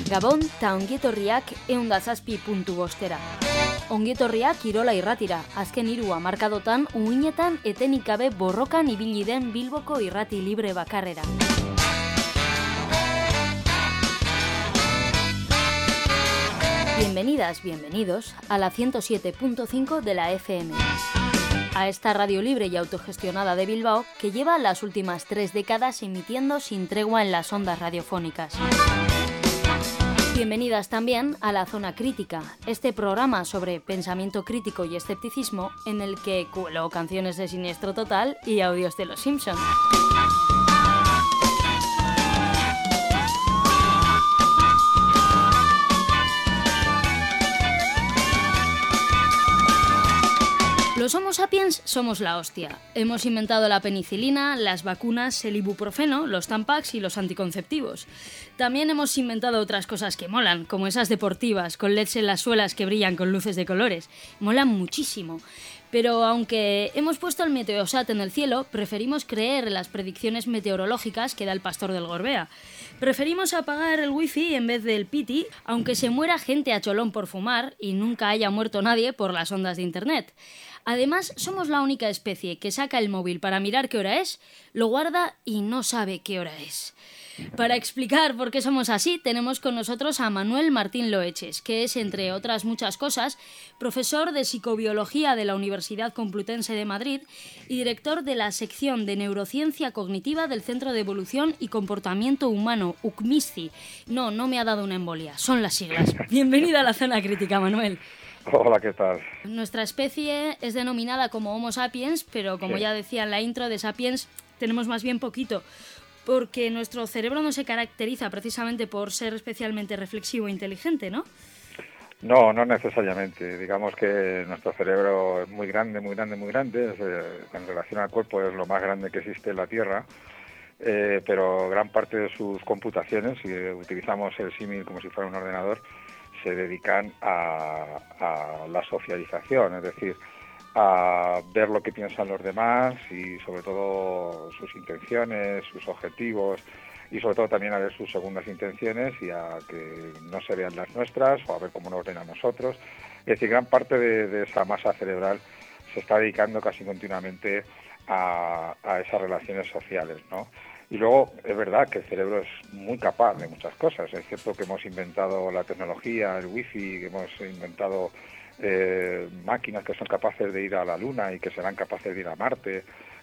Gabon ta ongietorriak 107.5. Ongietorriak Kirola Irratira, azken 3 hamarkadotan uhinetan etenik gabe borrokan ibili den Bilboko irrati libre bakarrera. Bienvenidas, bienvenidos a la 107.5 de la FM. A esta radio libre y autogestionada de Bilbao que lleva las últimas 3 décadas emitiendo sin tregua en las ondas radiofónicas. Bienvenidas también a La Zona Crítica, este programa sobre pensamiento crítico y escepticismo en el que cuelo canciones de Siniestro Total y audios de Los Simpson. Los Homo sapiens somos la hostia. Hemos inventado la penicilina, las vacunas, el ibuprofeno, los Tampax y los anticonceptivos. También hemos inventado otras cosas que molan, como esas deportivas, con LEDs en las suelas que brillan con luces de colores. Molan muchísimo. Pero aunque hemos puesto el Meteosat en el cielo, preferimos creer en las predicciones meteorológicas que da el pastor del Gorbea. Preferimos apagar el wifi en vez del piti, aunque se muera gente a cholón por fumar y nunca haya muerto nadie por las ondas de internet. Además, somos la única especie que saca el móvil para mirar qué hora es, lo guarda y no sabe qué hora es. Para explicar por qué somos así, tenemos con nosotros a Manuel Martín Loeches, que es, entre otras muchas cosas, profesor de psicobiología de la Universidad Complutense de Madrid y director de la sección de neurociencia cognitiva del Centro de Evolución y Comportamiento Humano, UCMISCI. No me ha dado una embolia, son las siglas. Bienvenida a la Zona Crítica, Manuel. Hola, ¿qué tal? Nuestra especie es denominada como Homo sapiens, pero como ya decía en la intro, de sapiens tenemos más bien poquito, porque nuestro cerebro no se caracteriza precisamente por ser especialmente reflexivo e inteligente, ¿no? No necesariamente. Digamos que nuestro cerebro es muy grande, muy grande, muy grande. En relación al cuerpo es lo más grande que existe en la Tierra, pero gran parte de sus computaciones, si utilizamos el símil como si fuera un ordenador, se dedican a la socialización, es decir, a ver lo que piensan los demás y sobre todo sus intenciones, sus objetivos y sobre todo también a ver sus segundas intenciones y a que no se vean las nuestras o a ver cómo nos ven a nosotros. Es decir, gran parte de esa masa cerebral se está dedicando casi continuamente a esas relaciones sociales, ¿no? Y luego es verdad que el cerebro es muy capaz de muchas cosas. Es cierto que hemos inventado la tecnología, el wifi, que hemos inventado máquinas que son capaces de ir a la Luna y que serán capaces de ir a Marte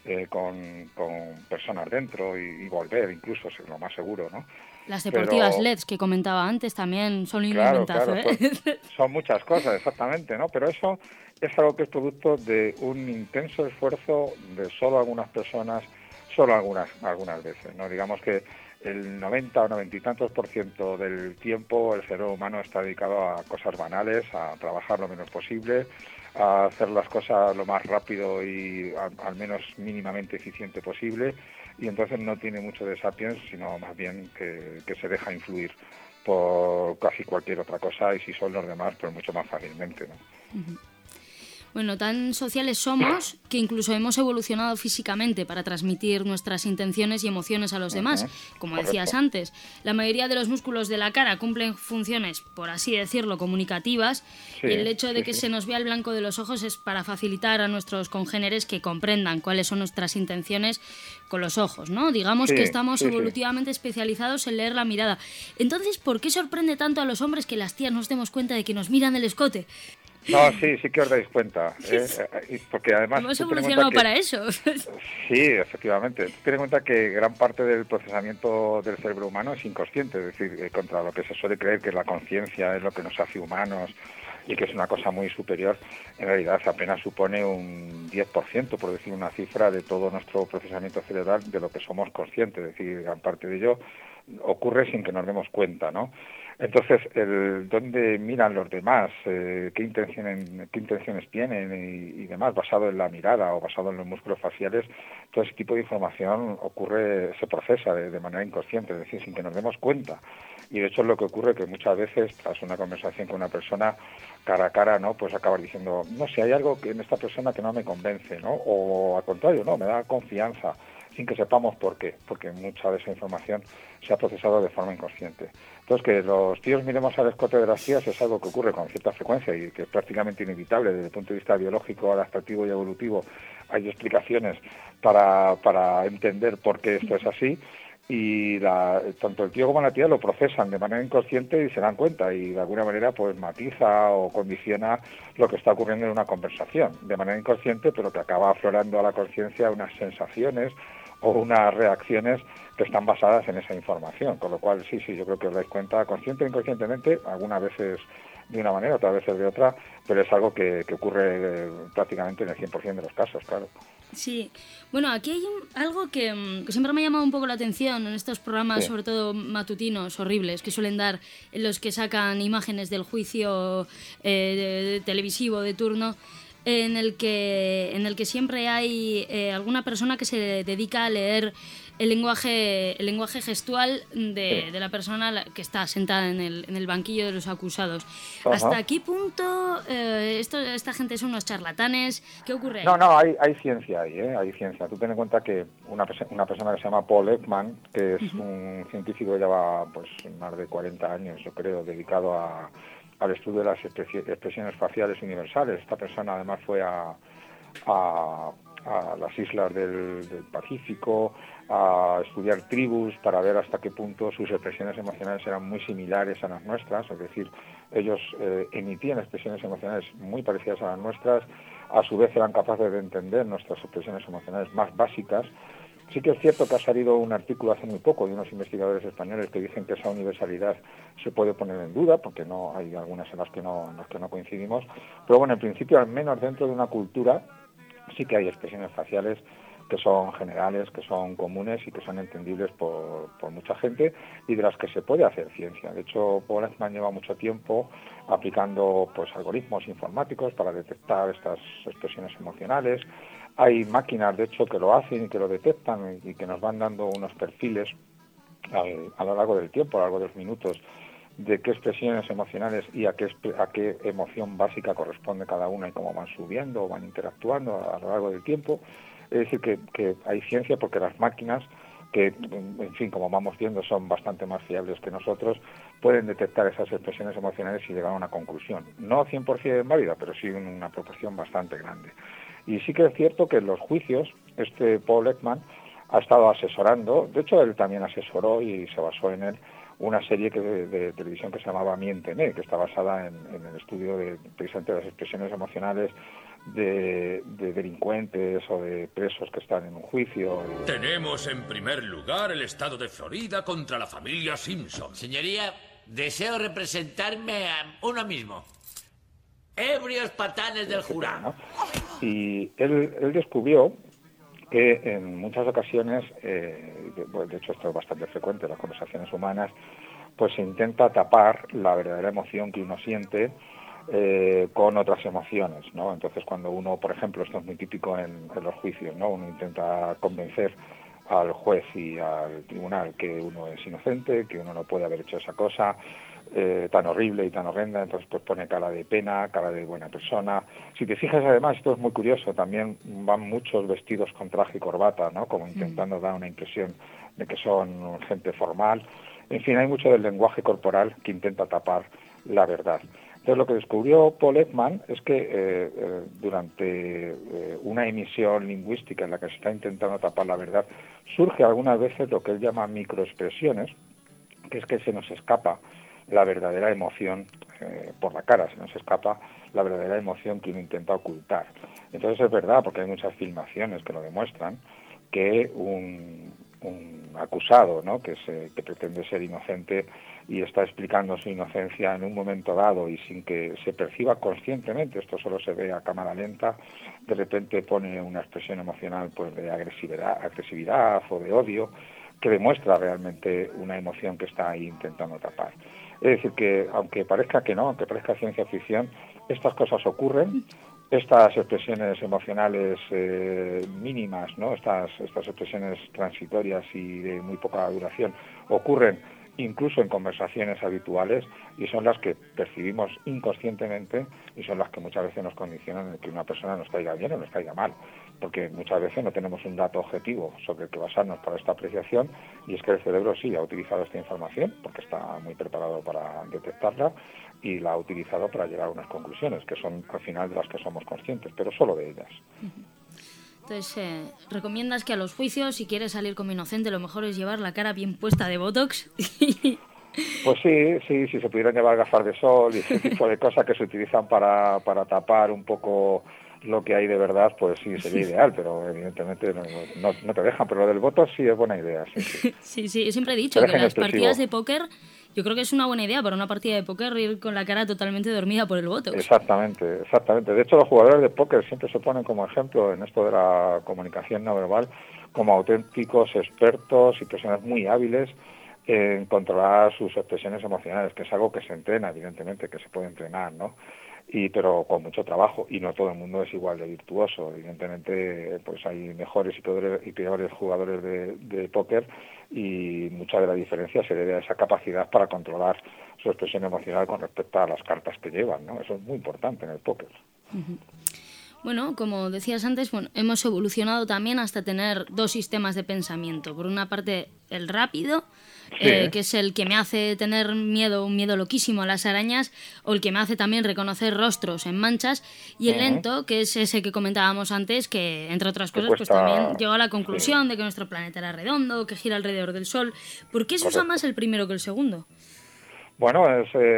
con personas dentro y volver incluso, es lo más seguro, ¿no? Las deportivas LEDs que comentaba antes también son un inventazo, ¿eh? Son muchas cosas, exactamente, ¿no? Pero eso es algo que es producto de un intenso esfuerzo de solo algunas personas, solo algunas veces, ¿no? Digamos que el 90 o 90 y tantos % del tiempo el cerebro humano está dedicado a cosas banales, a trabajar lo menos posible, a hacer las cosas lo más rápido y al menos mínimamente eficiente posible, y entonces no tiene mucho de sapiens, sino más bien que se deja influir por casi cualquier otra cosa, y si son los demás, pues mucho más fácilmente, ¿no? Uh-huh. Bueno, tan sociales somos que incluso hemos evolucionado físicamente para transmitir nuestras intenciones y emociones a los demás. Como decías antes, la mayoría de los músculos de la cara cumplen funciones, por así decirlo, comunicativas. Sí, y el hecho de que se nos vea el blanco de los ojos es para facilitar a nuestros congéneres que comprendan cuáles son nuestras intenciones con los ojos, ¿no? Digamos que estamos evolutivamente especializados en leer la mirada. Entonces, ¿por qué sorprende tanto a los hombres que las tías nos demos cuenta de que nos miran el escote? No, sí que os dais cuenta, porque además hemos evolucionado para eso. Sí, efectivamente. Ten en cuenta que gran parte del procesamiento del cerebro humano es inconsciente, es decir, contra lo que se suele creer que la conciencia es lo que nos hace humanos y que es una cosa muy superior, en realidad apenas supone un 10%, por decir una cifra, de todo nuestro procesamiento cerebral de lo que somos conscientes, es decir, gran parte de ello ocurre sin que nos demos cuenta, ¿no? Entonces, dónde miran los demás, qué intenciones tienen y demás, basado en la mirada o basado en los músculos faciales, todo ese tipo de información se procesa de manera inconsciente, es decir, sin que nos demos cuenta. Y de hecho es lo que ocurre, que muchas veces tras una conversación con una persona cara a cara, ¿no? Pues acabas diciendo, no sé, hay algo que en esta persona que no me convence, ¿no? O al contrario, no, me da confianza. sin que sepamos por qué, porque mucha de esa información se ha procesado de forma inconsciente. Entonces, que los tíos miremos al escote de las tías es algo que ocurre con cierta frecuencia y que es prácticamente inevitable desde el punto de vista biológico, adaptativo y evolutivo. Hay explicaciones para entender por qué esto es así, y tanto el tío como la tía lo procesan de manera inconsciente y se dan cuenta, y de alguna manera pues matiza o condiciona lo que está ocurriendo en una conversación de manera inconsciente, pero que acaba aflorando a la conciencia unas sensaciones o unas reacciones que están basadas en esa información, con lo cual sí, yo creo que os dais cuenta consciente e inconscientemente, algunas veces de una manera, otras veces de otra, pero es algo que ocurre prácticamente en el 100% de los casos, claro. Sí, bueno, aquí hay algo que siempre me ha llamado un poco la atención en estos programas, Sí. sobre todo matutinos, horribles, que suelen dar en los que sacan imágenes del juicio televisivo de turno, en el que siempre hay alguna persona que se dedica a leer el lenguaje gestual de la persona que está sentada en el banquillo de los acusados. Ajá. ¿Hasta qué punto esta gente son unos charlatanes? ¿Qué ocurre ahí? No, hay ciencia ahí, hay ciencia. Tú ten en cuenta que una persona que se llama Paul Ekman, que es un científico que lleva pues más de 40 años, yo creo, dedicado al estudio de las expresiones faciales universales. Esta persona además fue a las islas del Pacífico a estudiar tribus para ver hasta qué punto sus expresiones emocionales eran muy similares a las nuestras, es decir, ellos emitían expresiones emocionales muy parecidas a las nuestras, a su vez eran capaces de entender nuestras expresiones emocionales más básicas. Sí que es cierto que ha salido un artículo hace muy poco de unos investigadores españoles que dicen que esa universalidad se puede poner en duda, porque no hay algunas en las que no coincidimos, pero bueno, en principio, al menos dentro de una cultura, sí que hay expresiones faciales que son generales, que son comunes y que son entendibles por mucha gente y de las que se puede hacer ciencia. De hecho, Paul Ekman lleva mucho tiempo aplicando pues algoritmos informáticos para detectar estas expresiones emocionales. Hay máquinas, de hecho, que lo hacen y que lo detectan y que nos van dando unos perfiles a lo largo del tiempo, a lo largo de los minutos, de qué expresiones emocionales y a qué emoción básica corresponde cada una y cómo van subiendo o van interactuando a lo largo del tiempo. Es decir, que hay ciencia porque las máquinas, que, en fin, como vamos viendo, son bastante más fiables que nosotros, pueden detectar esas expresiones emocionales y llegar a una conclusión. No 100% válida, pero sí en una proporción bastante grande. Y sí que es cierto que en los juicios, Paul Ekman ha estado asesorando, de hecho él también asesoró y se basó en él, una serie de televisión que se llamaba Miénteme, que está basada en el estudio precisamente de las expresiones emocionales de delincuentes o de presos que están en un juicio. Tenemos en primer lugar el estado de Florida contra la familia Simpson. Señoría, deseo representarme a uno mismo. Ebrios patanes del jurado. ¿No? Y él descubrió que en muchas ocasiones, de hecho esto es bastante frecuente en las conversaciones humanas, pues se intenta tapar la verdadera emoción que uno siente con otras emociones, ¿no? Entonces cuando uno, por ejemplo, esto es muy típico en los juicios, ¿no? Uno intenta convencer al juez y al tribunal que uno es inocente, que uno no puede haber hecho esa cosa tan horrible y tan horrenda, entonces pues pone cara de pena, cara de buena persona. Si te fijas, además, esto es muy curioso, también van muchos vestidos con traje y corbata, ¿no? Como intentando dar una impresión de que son gente formal. En fin, hay mucho del lenguaje corporal que intenta tapar la verdad. Entonces, lo que descubrió Paul Ekman es que durante una emisión lingüística en la que se está intentando tapar la verdad, surge algunas veces lo que él llama microexpresiones, que es que se nos escapa la verdadera emoción por la cara, se nos escapa la verdadera emoción que uno intenta ocultar. Entonces es verdad, porque hay muchas filmaciones que lo demuestran, que un acusado, ¿no? que pretende ser inocente y está explicando su inocencia en un momento dado y sin que se perciba conscientemente, esto solo se ve a cámara lenta, de repente pone una expresión emocional pues de agresividad o de odio, que demuestra realmente una emoción que está ahí intentando tapar. Es decir, que aunque parezca que no, aunque parezca ciencia ficción, estas cosas ocurren, estas expresiones emocionales mínimas, ¿no? Estas expresiones transitorias y de muy poca duración ocurren incluso en conversaciones habituales y son las que percibimos inconscientemente y son las que muchas veces nos condicionan en que una persona nos caiga bien o nos caiga mal. porque muchas veces no tenemos un dato objetivo sobre el que basarnos para esta apreciación, y es que el cerebro sí ha utilizado esta información porque está muy preparado para detectarla y la ha utilizado para llegar a unas conclusiones que son al final de las que somos conscientes, pero solo de ellas. Entonces, ¿recomiendas que a los juicios, si quieres salir como inocente, lo mejor es llevar la cara bien puesta de Botox? Pues sí, si se pudieran llevar gafas de sol y ese tipo de cosas que se utilizan para tapar un poco lo que hay de verdad, pues sí, sería ideal, pero evidentemente no te dejan. Pero lo del Botox sí es buena idea. Sí, yo siempre he dicho que las partidas de póker, yo creo que es una buena idea para una partida de póker ir con la cara totalmente dormida por el Botox. Exactamente. De hecho, los jugadores de póker siempre se ponen como ejemplo en esto de la comunicación no verbal como auténticos expertos y personas muy hábiles en controlar sus expresiones emocionales, que es algo que se entrena, evidentemente, que se puede entrenar, ¿no? Pero con mucho trabajo, y no todo el mundo es igual de virtuoso. Evidentemente, pues hay mejores y peores jugadores de póker, y mucha de la diferencia se debe a esa capacidad para controlar su expresión emocional con respecto a las cartas que llevan, ¿no? Eso es muy importante en el póker. Uh-huh. Bueno, como decías antes, hemos evolucionado también hasta tener dos sistemas de pensamiento. Por una parte, el rápido, que es el que me hace tener un miedo loquísimo a las arañas, o el que me hace también reconocer rostros en manchas, y el lento, que es ese que comentábamos antes, que entre otras cosas pues también llegó a la conclusión de que nuestro planeta era redondo, que gira alrededor del Sol. ¿Por qué se usa más el primero que el segundo? Bueno,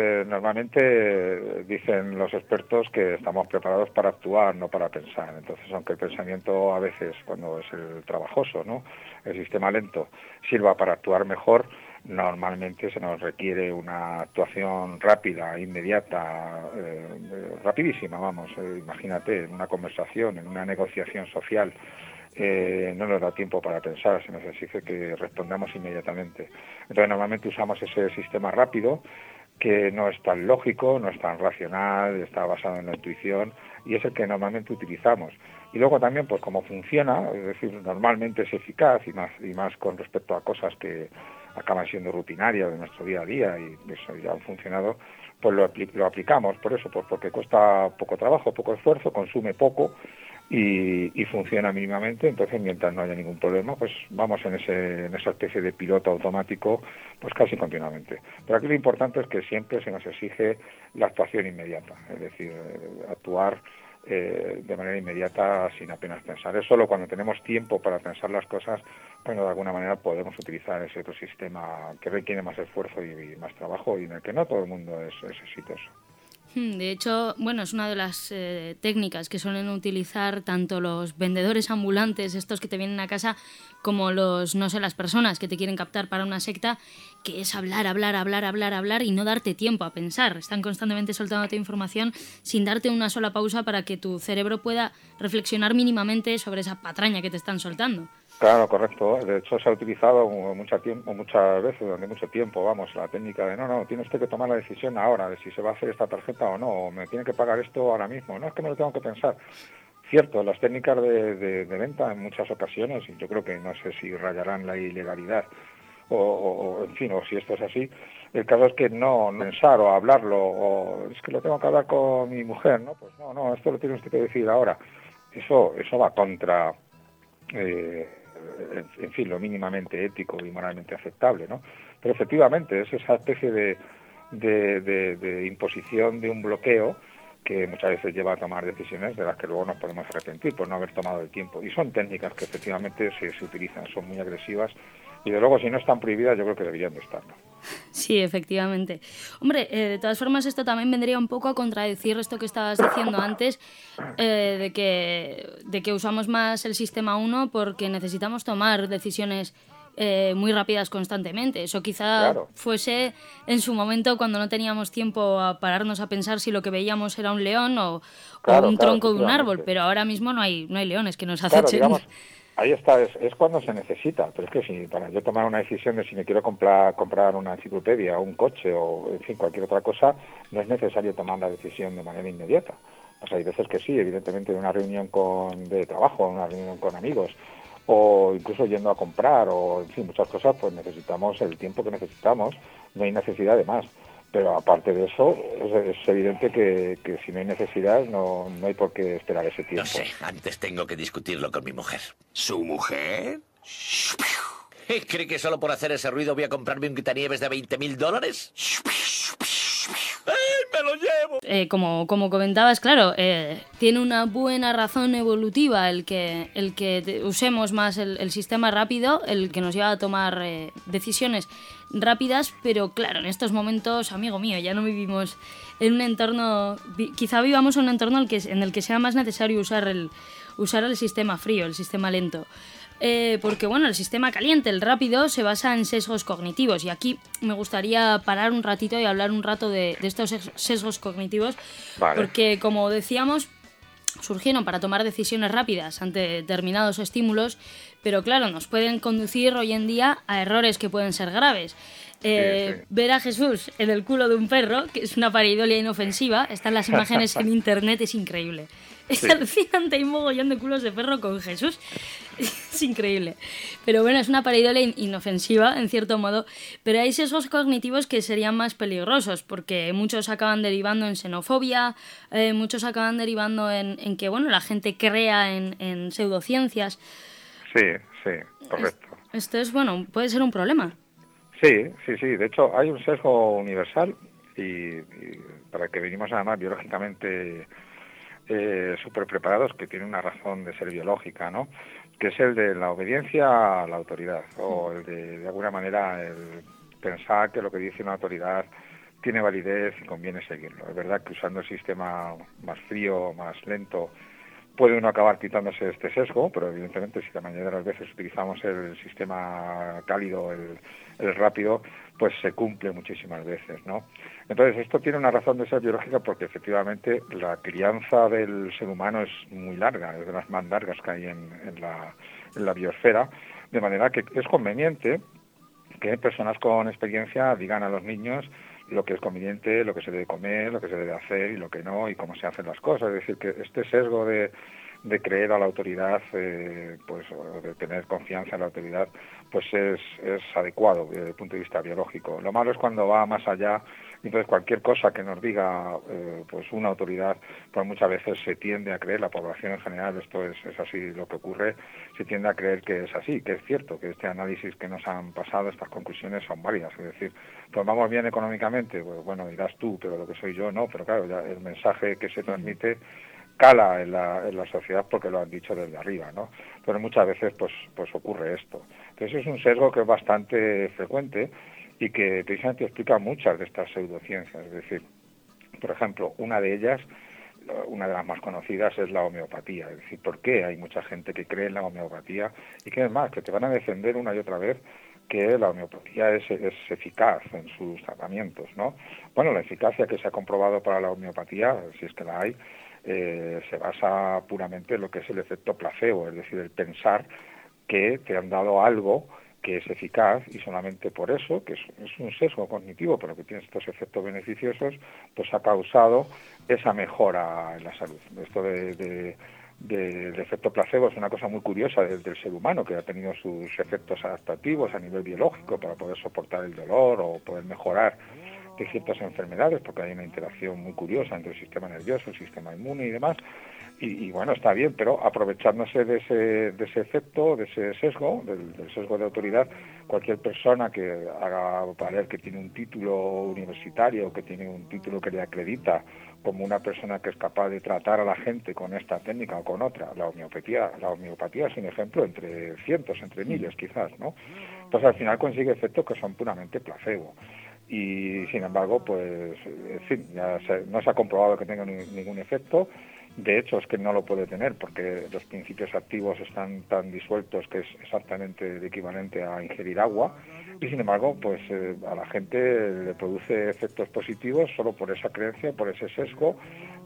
normalmente dicen los expertos que estamos preparados para actuar, no para pensar. Entonces, aunque el pensamiento a veces, cuando es el trabajoso, ¿no?, el sistema lento, sirva para actuar mejor, normalmente se nos requiere una actuación rápida, inmediata, rapidísima, imagínate, en una conversación, en una negociación social. No nos da tiempo para pensar, se nos exige que respondamos inmediatamente. Entonces normalmente usamos ese sistema rápido, que no es tan lógico, no es tan racional, está basado en la intuición, y es el que normalmente utilizamos. Y luego también, pues como funciona, es decir, normalmente es eficaz, y más con respecto a cosas que acaban siendo rutinarias de nuestro día a día y eso ya han funcionado, pues lo aplicamos. Por eso, pues porque cuesta poco trabajo, poco esfuerzo, consume poco, y funciona mínimamente. Entonces, mientras no haya ningún problema, pues vamos en esa especie de piloto automático, pues casi continuamente. Pero aquí lo importante es que siempre se nos exige la actuación inmediata, es decir, actuar de manera inmediata sin apenas pensar. Es solo cuando tenemos tiempo para pensar las cosas, bueno, de alguna manera podemos utilizar ese otro sistema que requiere más esfuerzo y más trabajo, y en el que no todo el mundo es exitoso. De hecho, bueno, es una de las técnicas que suelen utilizar tanto los vendedores ambulantes, estos que te vienen a casa, como las personas que te quieren captar para una secta, que es hablar y no darte tiempo a pensar. Están constantemente soltándote información sin darte una sola pausa para que tu cerebro pueda reflexionar mínimamente sobre esa patraña que te están soltando. Claro, correcto. De hecho, se ha utilizado muchas veces, durante mucho tiempo, la técnica de no, tiene usted que tomar la decisión ahora de si se va a hacer esta tarjeta o no, o me tiene que pagar esto ahora mismo. No, es que me lo tengo que pensar. Cierto, las técnicas de venta en muchas ocasiones, y yo creo que no sé si rayarán la ilegalidad o en fin, o si esto es así, el caso es que no pensar o hablarlo, o es que lo tengo que hablar con mi mujer, ¿no? Pues no, esto lo tiene usted que decir ahora. Eso va contra... en fin, lo mínimamente ético y moralmente aceptable, ¿no? Pero efectivamente es esa especie de imposición de un bloqueo que muchas veces lleva a tomar decisiones de las que luego nos podemos arrepentir por no haber tomado el tiempo. Y son técnicas que efectivamente se utilizan, son muy agresivas, y de luego si no están prohibidas yo creo que deberían de estarlo. Sí, efectivamente. Hombre, de todas formas esto también vendría un poco a contradecir esto que estabas diciendo antes, de que usamos más el sistema 1 porque necesitamos tomar decisiones muy rápidas constantemente. Eso quizá fuese en su momento cuando no teníamos tiempo a pararnos a pensar si lo que veíamos era un león o un tronco de un árbol, pero ahora mismo no hay leones que nos acechen. Digamos, ahí está, es cuando se necesita, pero es que si para yo tomar una decisión de si me quiero comprar una enciclopedia o un coche o en fin cualquier otra cosa, no es necesario tomar la decisión de manera inmediata. O sea, hay veces que sí, evidentemente en una reunión de trabajo, una reunión con amigos, o incluso yendo a comprar, o en fin, muchas cosas, pues necesitamos el tiempo que necesitamos, no hay necesidad de más. Pero aparte de eso, es evidente que si no hay necesidad, no hay por qué esperar ese tiempo. No sé, antes tengo que discutirlo con mi mujer. ¿Su mujer? ¿Cree que solo por hacer ese ruido voy a comprarme un quitanieves de $20.000? ¡Ay, me lo llevo! Como comentabas, claro, tiene una buena razón evolutiva el que usemos más el sistema rápido, el que nos lleva a tomar decisiones rápidas, pero claro, en estos momentos, amigo mío, ya no vivimos en un entorno, quizá vivamos en un entorno en el que sea más necesario usar el sistema frío, el sistema lento. Porque bueno, el sistema caliente, el rápido, se basa en sesgos cognitivos, y aquí me gustaría parar un ratito y hablar un rato de estos sesgos cognitivos, vale. Porque como decíamos, surgieron para tomar decisiones rápidas ante determinados estímulos, pero claro, nos pueden conducir hoy en día a errores que pueden ser graves. Sí. Ver a Jesús en el culo de un perro, que es una pareidolia inofensiva, están las imágenes en internet, es increíble. Es alucinante, hay un mogollón de culos de perro con Jesús. Es increíble. Pero bueno, es una pareidolia inofensiva, en cierto modo. Pero hay sesgos cognitivos que serían más peligrosos, porque muchos acaban derivando en xenofobia, muchos acaban derivando en que bueno, la gente crea en pseudociencias. Sí, correcto. Esto es, bueno, puede ser un problema. Sí. De hecho, hay un sesgo universal y para el que venimos además biológicamente súper preparados, que tiene una razón de ser biológica, ¿no? Que es el de la obediencia a la autoridad, o el de alguna manera, el pensar que lo que dice una autoridad tiene validez y conviene seguirlo. Es verdad que usando el sistema más frío, más lento, puede uno acabar quitándose este sesgo, pero evidentemente si la mayoría de las veces utilizamos el sistema cálido, el rápido, pues se cumple muchísimas veces, ¿no? Entonces esto tiene una razón de ser biológica porque efectivamente la crianza del ser humano es muy larga, es de las más largas que hay en la biosfera, de manera que es conveniente que personas con experiencia digan a los niños lo que es conveniente, lo que se debe comer, lo que se debe hacer y lo que no, y cómo se hacen las cosas. Es decir, que este sesgo de creer a la autoridad, pues, o de tener confianza en la autoridad, pues es adecuado desde el punto de vista biológico. Lo malo es cuando va más allá, entonces cualquier cosa que nos diga pues una autoridad, pues muchas veces se tiende a creer, la población en general, esto es así lo que ocurre, se tiende a creer que es así, que es cierto, que este análisis que nos han pasado, estas conclusiones son válidas. Es decir, pues vamos bien económicamente, pues bueno, dirás tú, pero lo que soy yo no, pero claro, ya el mensaje que se transmite cala en la sociedad porque lo han dicho desde arriba, ¿no? Pero muchas veces pues ocurre esto. Entonces es un sesgo que es bastante frecuente y que precisamente explica muchas de estas pseudociencias. Es decir, por ejemplo, una de ellas, una de las más conocidas, es la homeopatía. Es decir, ¿por qué hay mucha gente que cree en la homeopatía? Y que es más, que te van a defender una y otra vez que la homeopatía es eficaz en sus tratamientos, ¿no? Bueno, la eficacia que se ha comprobado para la homeopatía, si es que la hay, se basa puramente en lo que es el efecto placebo, es decir, el pensar que te han dado algo que es eficaz y solamente por eso, que es un sesgo cognitivo, pero que tiene estos efectos beneficiosos, pues ha causado esa mejora en la salud. Esto del efecto placebo es una cosa muy curiosa del ser humano, que ha tenido sus efectos adaptativos a nivel biológico para poder soportar el dolor o poder mejorar de ciertas enfermedades, porque hay una interacción muy curiosa entre el sistema nervioso, el sistema inmune y demás, y bueno, está bien, pero aprovechándose de ese efecto, de ese sesgo, del sesgo de autoridad, cualquier persona que haga valer que tiene un título universitario, que tiene un título que le acredita como una persona que es capaz de tratar a la gente con esta técnica o con otra, la homeopatía es un ejemplo entre cientos, entre miles quizás, ¿no? Pues al final consigue efectos que son puramente placebo. Y sin embargo, pues, en fin, no se ha comprobado que tenga ningún efecto. De hecho, es que no lo puede tener porque los principios activos están tan disueltos que es exactamente el equivalente a ingerir agua. Y sin embargo, pues a la gente le produce efectos positivos solo por esa creencia, por ese sesgo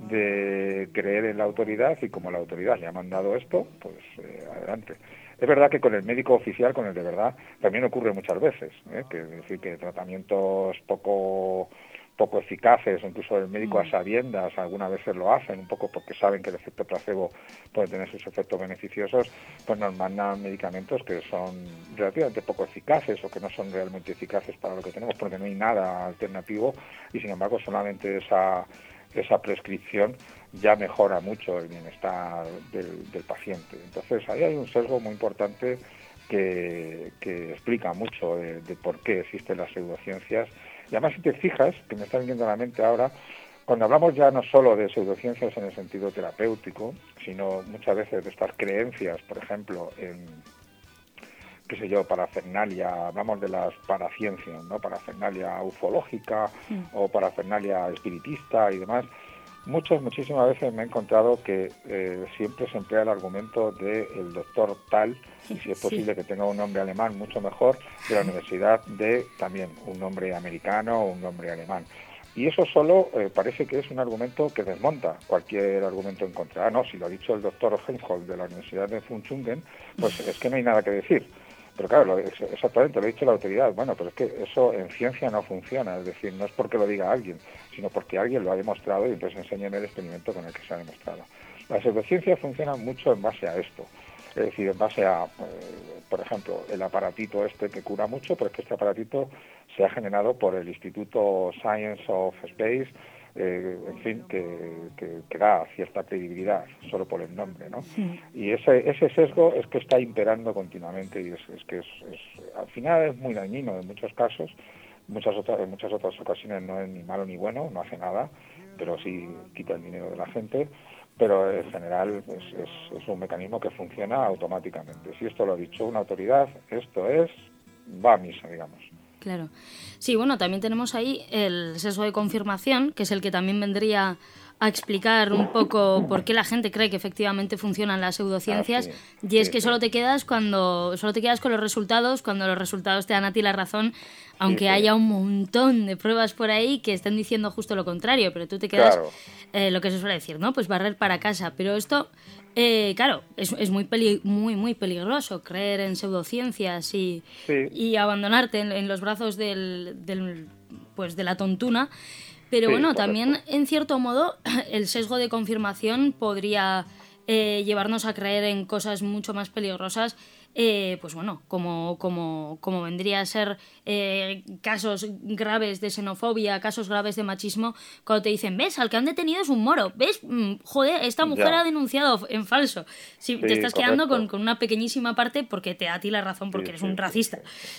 de creer en la autoridad, y como la autoridad le ha mandado esto, pues adelante. Es verdad que con el médico oficial, con el de verdad, también ocurre muchas veces, que es decir, que tratamientos poco poco eficaces, incluso el médico a sabiendas algunas veces lo hacen, un poco porque saben que el efecto placebo puede tener sus efectos beneficiosos, pues nos mandan medicamentos que son relativamente poco eficaces o que no son realmente eficaces para lo que tenemos, porque no hay nada alternativo y sin embargo solamente esa prescripción ya mejora mucho el bienestar del paciente. Entonces ahí hay un sesgo muy importante que explica mucho de por qué existen las pseudociencias. Y además, si te fijas, que me está viniendo a la mente ahora, cuando hablamos ya no solo de pseudociencias en el sentido terapéutico, sino muchas veces de estas creencias, por ejemplo, en, qué sé yo, parafernalia, hablamos de las paraciencias, ¿no? Parafernalia ufológica o parafernalia espiritista y demás. Muchísimas veces me he encontrado que siempre se emplea el argumento del doctor tal, y si es posible que tenga un nombre alemán, mucho mejor, de la universidad de también un nombre americano o un nombre alemán. Y eso solo parece que es un argumento que desmonta cualquier argumento en contra. No, si lo ha dicho el doctor Helmholtz de la Universidad de Funchungen, pues es que no hay nada que decir. Pero claro, exactamente, lo ha dicho la autoridad. Bueno, pero es que eso en ciencia no funciona. Es decir, no es porque lo diga alguien, sino porque alguien lo ha demostrado y entonces enséñeme el experimento con el que se ha demostrado. Las pseudociencias funcionan mucho en base a esto. Es decir, en base a, por ejemplo, el aparatito este que cura mucho, pero es que este aparatito se ha generado por el Instituto Science of Space, en fin, que da cierta credibilidad solo por el nombre, ¿no? Sí. Y ese sesgo es que está imperando continuamente y es que al final es muy dañino en muchos casos. En muchas otras ocasiones no es ni malo ni bueno, no hace nada, pero sí quita el dinero de la gente. Pero en general es un mecanismo que funciona automáticamente. Si esto lo ha dicho una autoridad, esto va a misa, digamos. Claro. Sí, bueno, también tenemos ahí el sesgo de confirmación, que es el que también vendría a explicar un poco por qué la gente cree que efectivamente funcionan las pseudociencias, y es que solo te quedas con los resultados, cuando los resultados te dan a ti la razón, aunque haya un montón de pruebas por ahí que estén diciendo justo lo contrario, pero tú te quedas, lo que se suele decir, ¿no? Pues barrer para casa. Pero esto, claro, es muy peligroso creer en pseudociencias y abandonarte en los brazos de la tontuna. Pero bueno, también, en cierto modo, el sesgo de confirmación podría llevarnos a creer en cosas mucho más peligrosas, pues bueno, como vendría a ser casos graves de xenofobia, casos graves de machismo, cuando te dicen, ¿ves? Al que han detenido es un moro, ¿ves? Joder, esta mujer ha denunciado en falso. Sí, te estás quedando con una pequeñísima parte porque te da a ti la razón, porque eres un racista.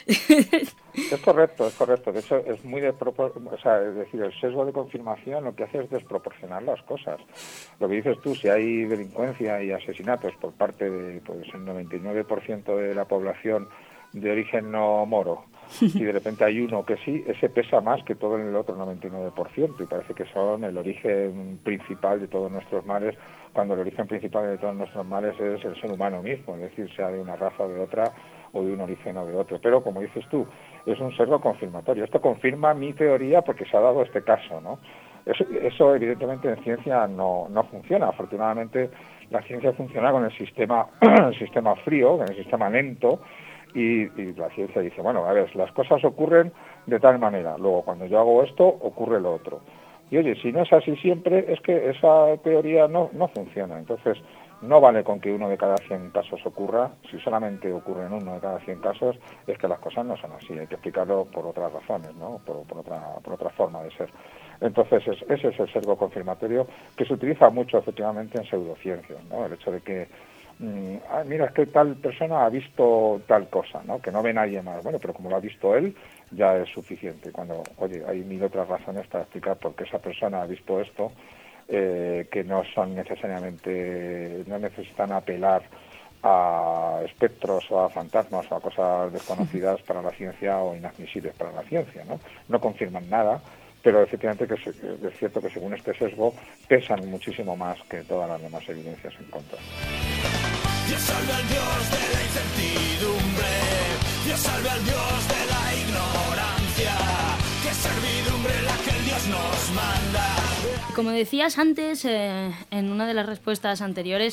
Es correcto. De hecho, es muy es decir, el sesgo de confirmación lo que hace es desproporcionar las cosas. Lo que dices tú, si hay delincuencia y asesinatos por parte de el 99% de la población de origen no moro, y de repente hay uno que sí, ese pesa más que todo el otro 99%, y parece que son el origen principal de todos nuestros males, cuando el origen principal de todos nuestros males es el ser humano mismo, es decir, sea de una raza o de otra, o de un origen o de otro. Pero, como dices tú, es un sesgo confirmatorio. Esto confirma mi teoría porque se ha dado este caso, ¿no? Eso evidentemente en ciencia no funciona. Afortunadamente la ciencia funciona con el sistema frío, con el sistema lento, y la ciencia dice, bueno, a ver, las cosas ocurren de tal manera, luego cuando yo hago esto ocurre lo otro. Y oye, si no es así siempre, es que esa teoría no funciona. Entonces no vale con que uno de cada 100 casos ocurra. Si solamente ocurre en uno de cada 100 casos, es que las cosas no son así. Hay que explicarlo por otras razones, ¿no? Por otra forma de ser. Entonces, ese es el sesgo confirmatorio que se utiliza mucho, efectivamente, en pseudociencias, ¿no? El hecho de que, mira, es que tal persona ha visto tal cosa, ¿no? Que no ve nadie más. Bueno, pero como lo ha visto él, ya es suficiente. Cuando, oye, hay mil otras razones para explicar por qué esa persona ha visto esto, que no son necesariamente, no necesitan apelar a espectros o a fantasmas o a cosas desconocidas para la ciencia o inadmisibles para la ciencia, ¿no? No confirman nada, pero efectivamente que es cierto que según este sesgo pesan muchísimo más que todas las demás evidencias en contra. Dios salve al Dios de la incertidumbre, Dios salve al Dios de la ignorancia, qué servidumbre la que el Dios nos manda. Como decías antes, en una de las respuestas anteriores,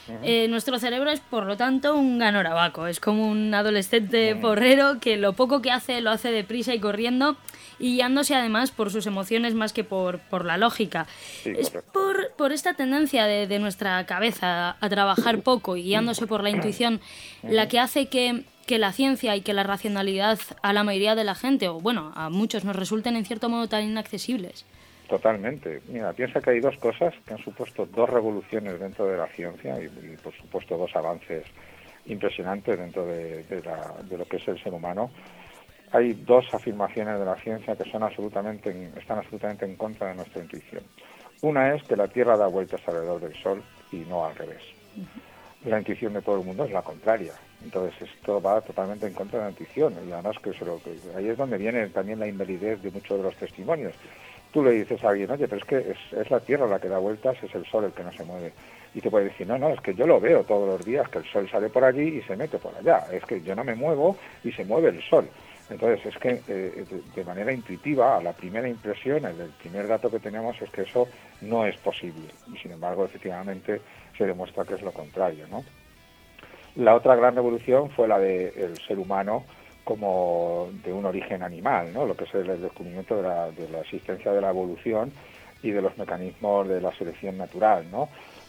Nuestro cerebro es, por lo tanto, un ganorabaco. Es como un adolescente porrero que lo poco que hace lo hace deprisa y corriendo y guiándose además por sus emociones más que por la lógica. Sí, es por esta tendencia de nuestra cabeza a trabajar poco y guiándose por la intuición la que hace que la ciencia y que la racionalidad a la mayoría de la gente, o bueno, a muchos, nos resulten en cierto modo tan inaccesibles. Totalmente. Mira, piensa que hay dos cosas que han supuesto dos revoluciones dentro de la ciencia y por supuesto dos avances impresionantes dentro de lo que es el ser humano. Hay dos afirmaciones de la ciencia que están absolutamente en contra de nuestra intuición. Una es que la Tierra da vueltas alrededor del Sol y no al revés. La intuición de todo el mundo es la contraria. Entonces esto va totalmente en contra de la intuición y además que ahí es donde viene también la invalidez de muchos de los testimonios. Tú le dices a alguien, oye, pero es que es la Tierra la que da vueltas, es el Sol el que no se mueve. Y te puede decir, no, es que yo lo veo todos los días, que el Sol sale por allí y se mete por allá. Es que yo no me muevo y se mueve el Sol. Entonces es que de manera intuitiva, a la primera impresión, el primer dato que tenemos es que eso no es posible. Y sin embargo, efectivamente, se demuestra que es lo contrario, ¿no? La otra gran revolución fue la del ser humano como de un origen animal, ¿no? Lo que es el descubrimiento de la existencia de la evolución y de los mecanismos de la selección natural, ¿no?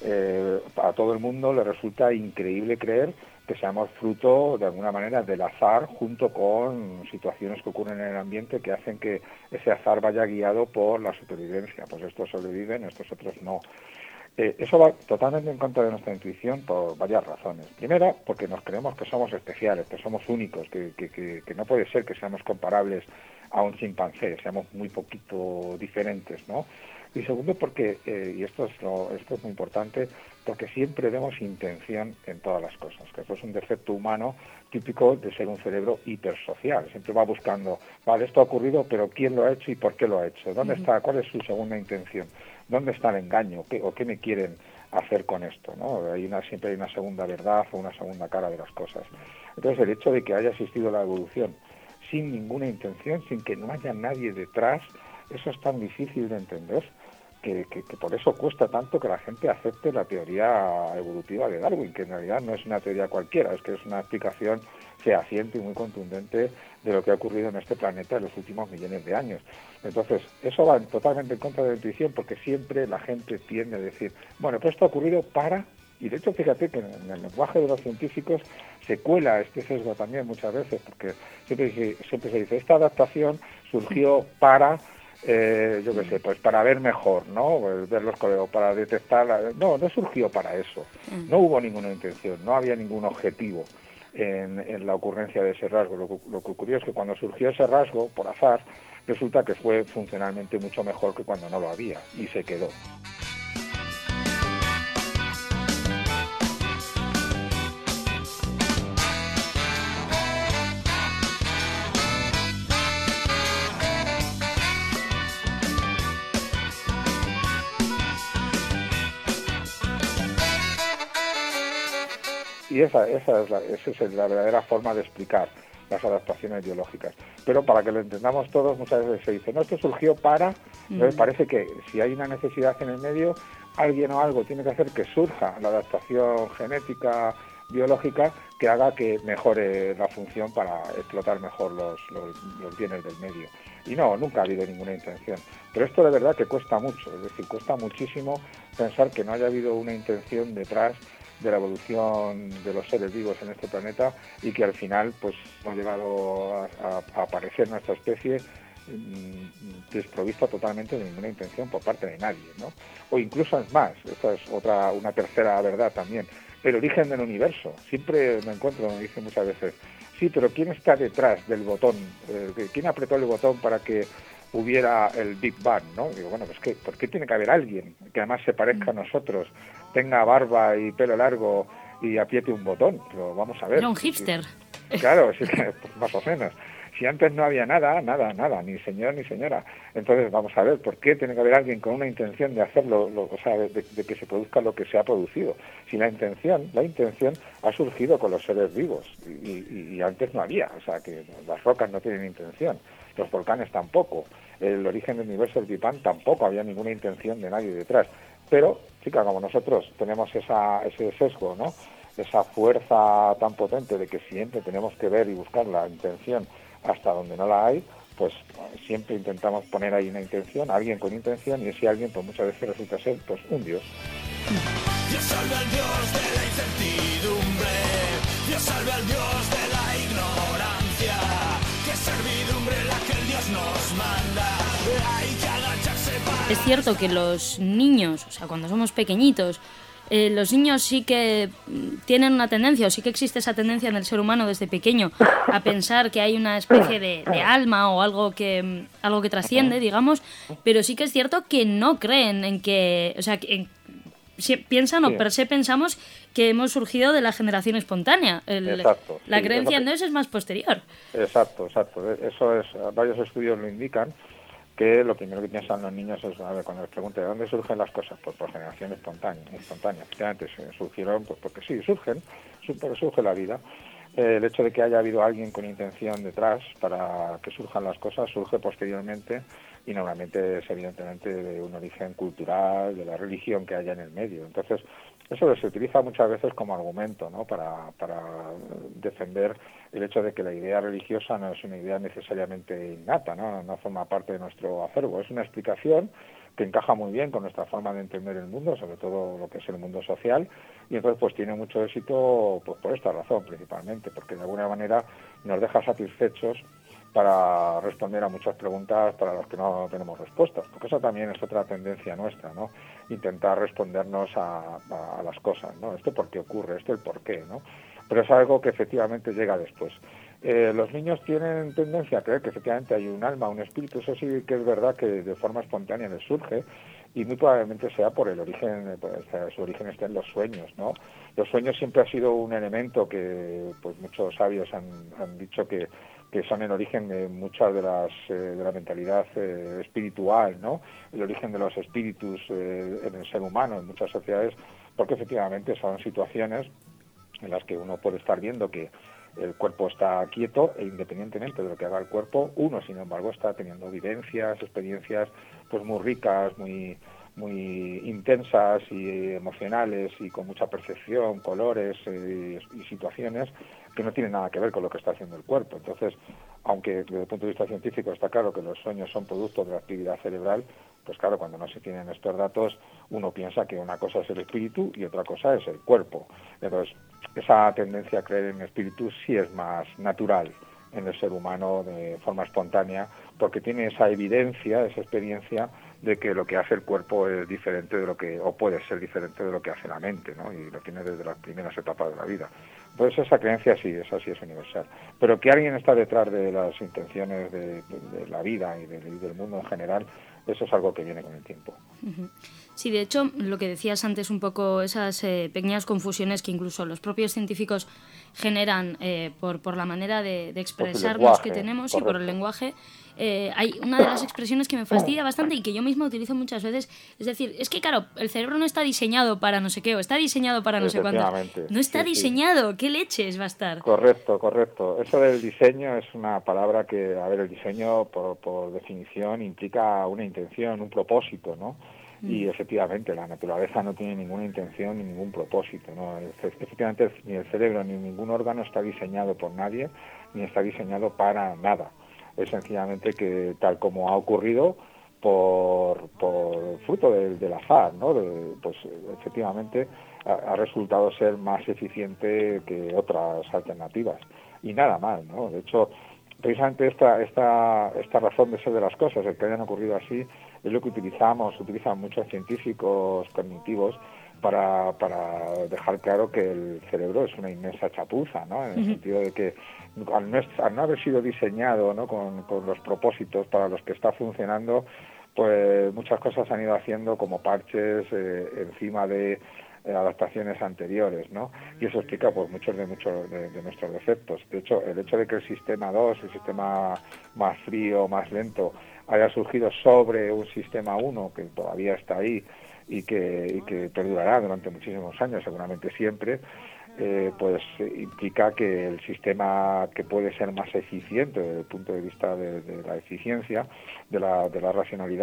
A todo el mundo le resulta increíble creer que seamos fruto, de alguna manera, del azar, junto con situaciones que ocurren en el ambiente que hacen que ese azar vaya guiado por la supervivencia. Pues estos sobreviven, estos otros no. Eso va totalmente en contra de nuestra intuición por varias razones. Primera, porque nos creemos que somos especiales, que somos únicos, que no puede ser que seamos comparables a un chimpancé, seamos muy poquito diferentes, ¿no? Y segundo, porque, y esto es muy importante, porque siempre vemos intención en todas las cosas, que eso es un defecto humano típico de ser un cerebro hipersocial. Siempre va buscando, vale, esto ha ocurrido, pero ¿quién lo ha hecho y por qué lo ha hecho? ¿Dónde está? ¿Cuál es su segunda intención? ¿Dónde está el engaño? ¿Qué me quieren hacer con esto? ¿No? Siempre hay una segunda verdad o una segunda cara de las cosas. Entonces, el hecho de que haya existido la evolución sin ninguna intención, sin que no haya nadie detrás, eso es tan difícil de entender que por eso cuesta tanto que la gente acepte la teoría evolutiva de Darwin, que en realidad no es una teoría cualquiera, es que es una explicación fehaciente y muy contundente de lo que ha ocurrido en este planeta en los últimos millones de años. Entonces, eso va totalmente en contra de la intuición, porque siempre la gente tiende a decir, bueno, pues esto ha ocurrido para... Y de hecho, fíjate que en el lenguaje de los científicos se cuela este sesgo también muchas veces, porque siempre se dice, esta adaptación surgió para... yo qué sé, pues para ver mejor, ¿no? Pues ver los colores, para detectar... No surgió para eso. No hubo ninguna intención, no había ningún objetivo en la ocurrencia de ese rasgo. Lo que ocurrió es que cuando surgió ese rasgo, por azar, resulta que fue funcionalmente mucho mejor que cuando no lo había, y se quedó. Y esa es la verdadera forma de explicar las adaptaciones biológicas. Pero para que lo entendamos todos, muchas veces se dice, no, esto surgió para... Entonces parece que si hay una necesidad en el medio, alguien o algo tiene que hacer que surja la adaptación genética biológica que haga que mejore la función para explotar mejor los bienes del medio. Y no, nunca ha habido ninguna intención. Pero esto de verdad que cuesta mucho, es decir, cuesta muchísimo pensar que no haya habido una intención detrás de la evolución de los seres vivos en este planeta y que al final pues hemos llegado a aparecer nuestra especie desprovista totalmente de ninguna intención por parte de nadie, ¿no? O incluso es más, esta es una tercera verdad también, el origen del universo. Siempre me dicen muchas veces, sí, pero ¿quién está detrás del botón? ¿Quién apretó el botón para que hubiera el Big Bang, ¿no? Digo, bueno, pues que ¿por qué tiene que haber alguien que además se parezca a nosotros, tenga barba y pelo largo y apriete un botón? Pero vamos a ver. Era un hipster. Claro, sí, pues más o menos. Si antes no había nada, ni señor ni señora. Entonces, vamos a ver, ¿por qué tiene que haber alguien con una intención de hacerlo, o sea, de que se produzca lo que se ha producido? Si la intención ha surgido con los seres vivos y antes no había, o sea, que las rocas no tienen intención, los volcanes tampoco, el origen del universo, el Big Bang, tampoco había ninguna intención de nadie detrás. pero, chica, como nosotros tenemos ese sesgo, ¿no? Esa fuerza tan potente de que siempre tenemos que ver y buscar la intención hasta donde no la hay, pues siempre intentamos poner ahí una intención, alguien con intención, y ese alguien pues muchas veces resulta ser pues un Dios. Dios salve al Dios de la incertidumbre, Dios salve al Dios de la ignorancia, qué servidumbre la que el Dios nos manda, hay que agacharse para... Es cierto que los niños, o sea, cuando somos pequeñitos, los niños sí que tienen una tendencia, o sí que existe esa tendencia en el ser humano desde pequeño, a pensar que hay una especie de alma o algo que trasciende, digamos, pero sí que es cierto que no creen en que, o sea, si piensan o per se pensamos que hemos surgido de la generación espontánea. Exacto. La creencia en Dios es más posterior. Exacto. Eso es, varios estudios lo indican, que lo primero que piensan los niños es, a ver, cuando les pregunte de dónde surgen las cosas, pues por generación espontánea. Efectivamente, surgieron, pues porque sí, surge la vida. El hecho de que haya habido alguien con intención detrás para que surjan las cosas surge posteriormente, y normalmente es evidentemente de un origen cultural, de la religión que haya en el medio. Entonces, eso se utiliza muchas veces como argumento, ¿no? Para defender el hecho de que la idea religiosa no es una idea necesariamente innata, no forma parte de nuestro acervo. Es una explicación que encaja muy bien con nuestra forma de entender el mundo, sobre todo lo que es el mundo social, y entonces pues tiene mucho éxito pues por esta razón principalmente, porque de alguna manera nos deja satisfechos para responder a muchas preguntas para las que no tenemos respuestas, porque esa también es otra tendencia nuestra, ¿no? Intentar respondernos a las cosas, ¿no? Esto por qué ocurre, esto el por qué, ¿no? Pero es algo que efectivamente llega después. Los niños tienen tendencia a creer que efectivamente hay un alma, un espíritu. Eso sí que es verdad que de forma espontánea les surge, y muy probablemente sea por el origen, pues, su origen está en los sueños, ¿no? Los sueños siempre ha sido un elemento que pues muchos sabios han dicho que son el origen de muchas de la mentalidad espiritual, ¿no? El origen de los espíritus en el ser humano, en muchas sociedades, porque efectivamente son situaciones en las que uno puede estar viendo que el cuerpo está quieto, e independientemente de lo que haga el cuerpo, uno, sin embargo, está teniendo vivencias, experiencias pues muy ricas, muy intensas y emocionales, y con mucha percepción, colores y situaciones que no tienen nada que ver con lo que está haciendo el cuerpo. Entonces, aunque desde el punto de vista científico está claro que los sueños son producto de la actividad cerebral, pues claro, cuando no se tienen estos datos, uno piensa que una cosa es el espíritu y otra cosa es el cuerpo. Entonces, esa tendencia a creer en espíritus sí es más natural en el ser humano de forma espontánea, porque tiene esa evidencia, esa experiencia de que lo que hace el cuerpo es diferente de lo que, o puede ser diferente de lo que hace la mente, ¿no? Y lo tiene desde las primeras etapas de la vida. Entonces esa creencia sí, esa sí es universal. Pero que alguien está detrás de las intenciones de la vida y del mundo en general, eso es algo que viene con el tiempo. Sí, de hecho, lo que decías antes un poco, esas pequeñas confusiones que incluso los propios científicos generan por la manera de expresarnos que tenemos, y por el lenguaje. Hay una de las expresiones que me fastidia bastante y que yo misma utilizo muchas veces, es decir, es que claro, el cerebro no está diseñado para no sé qué, o está diseñado para no sé cuánto. No está diseñado, ¿qué leches va a estar? Correcto. Eso del diseño es una palabra que, a ver, el diseño por definición implica una intención, un propósito, ¿no? Y efectivamente la naturaleza no tiene ninguna intención ni ningún propósito, ¿no? Efectivamente ni el cerebro ni ningún órgano está diseñado por nadie, ni está diseñado para nada. Es sencillamente que tal como ha ocurrido por fruto del azar, ¿no? Pues efectivamente ha resultado ser más eficiente que otras alternativas, y nada más, ¿no? De hecho, precisamente esta razón de ser de las cosas, el que hayan ocurrido así, es lo que utilizan muchos científicos cognitivos para dejar claro que el cerebro es una inmensa chapuza, ¿no? En el sentido de que al no haber sido diseñado, ¿no? con los propósitos para los que está funcionando, pues muchas cosas han ido haciendo como parches encima de adaptaciones anteriores, ¿no? Y eso explica pues muchos de nuestros defectos. De hecho, el hecho de que el sistema 2, el sistema más frío, más lento, haya surgido sobre un sistema 1 que todavía está ahí y que perdurará durante muchísimos años, seguramente siempre, pues implica que el sistema que puede ser más eficiente desde el punto de vista de la eficiencia, de la racionalidad,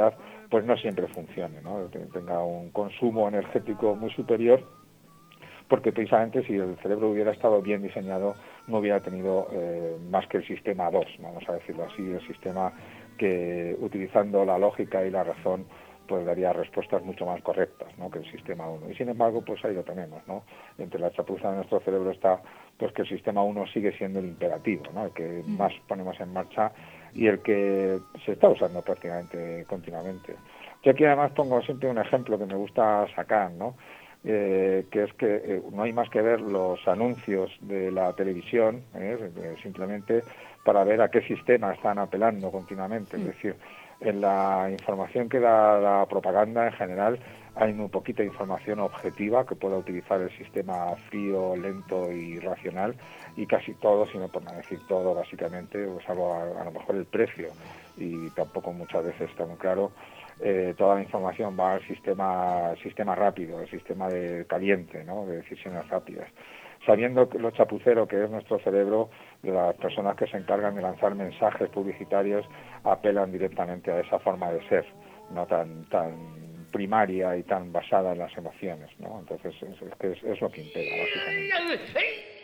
pues no siempre funcione, ¿no? Tenga un consumo energético muy superior, porque precisamente si el cerebro hubiera estado bien diseñado no hubiera tenido más que el sistema 2, vamos a decirlo así, el sistema que, utilizando la lógica y la razón, pues daría respuestas mucho más correctas, ¿no?, que el sistema 1. Y sin embargo, pues ahí lo tenemos, ¿no? Entre la chapuza de nuestro cerebro está pues que el sistema 1 sigue siendo el imperativo, ¿no?, el que más ponemos en marcha y el que se está usando prácticamente continuamente. Yo aquí además pongo siempre un ejemplo que me gusta sacar, ¿no?, que es que no hay más que ver los anuncios de la televisión, simplemente para ver a qué sistema están apelando continuamente. Es decir, en la información que da la propaganda en general hay muy poquita información objetiva que pueda utilizar el sistema frío, lento y racional, y casi todo, si no por no decir todo, básicamente, pues salvo a lo mejor el precio, y tampoco muchas veces está muy claro, toda la información va al sistema rápido, el sistema de caliente, ¿no?, de decisiones rápidas. Sabiendo lo chapucero que es nuestro cerebro, las personas que se encargan de lanzar mensajes publicitarios apelan directamente a esa forma de ser, no tan primaria y tan basada en las emociones, ¿no? Entonces es lo que impera, básicamente.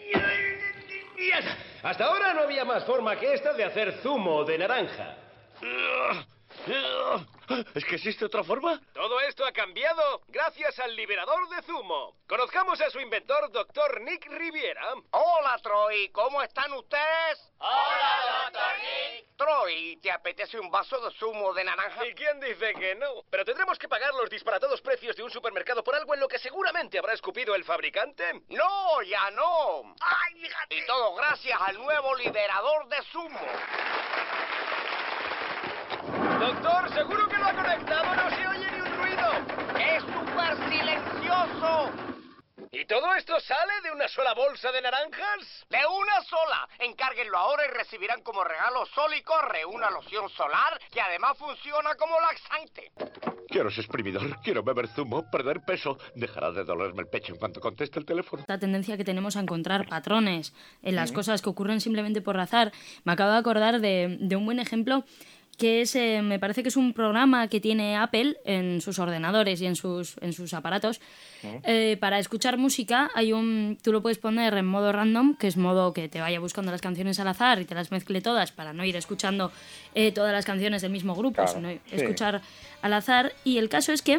Hasta ahora no había más forma que esta de hacer zumo de naranja. ¿Es que existe otra forma? Todo esto ha cambiado gracias al liberador de zumo. Conozcamos a su inventor, Dr. Nick Riviera. Hola, Troy. ¿Cómo están ustedes? Hola, Dr. Nick. Troy, ¿te apetece un vaso de zumo de naranja? ¿Y quién dice que no? Pero tendremos que pagar los disparatados precios de un supermercado por algo en lo que seguramente habrá escupido el fabricante. No, ya no. ¡Ay, fíjate! Y todo gracias al nuevo liberador de zumo. Doctor, ¿seguro que lo ha conectado? No se oye ni un ruido. ¡Es súper silencioso! ¿Y todo esto sale de una sola bolsa de naranjas? ¡De una sola! Encárguenlo ahora y recibirán como regalo Sol y Corre, una loción solar que además funciona como laxante. Quiero ese exprimidor, quiero beber zumo, perder peso. Dejará de dolerme el pecho en cuanto conteste el teléfono. Esta tendencia que tenemos a encontrar patrones en las cosas que ocurren simplemente por azar. Me acabo de acordar de un buen ejemplo, que es, me parece que es un programa que tiene Apple en sus ordenadores y en sus aparatos. Para escuchar música tú lo puedes poner en modo random, que es modo que te vaya buscando las canciones al azar y te las mezcle todas para no ir escuchando todas las canciones del mismo grupo, claro, sino escuchar al azar. Y el caso es que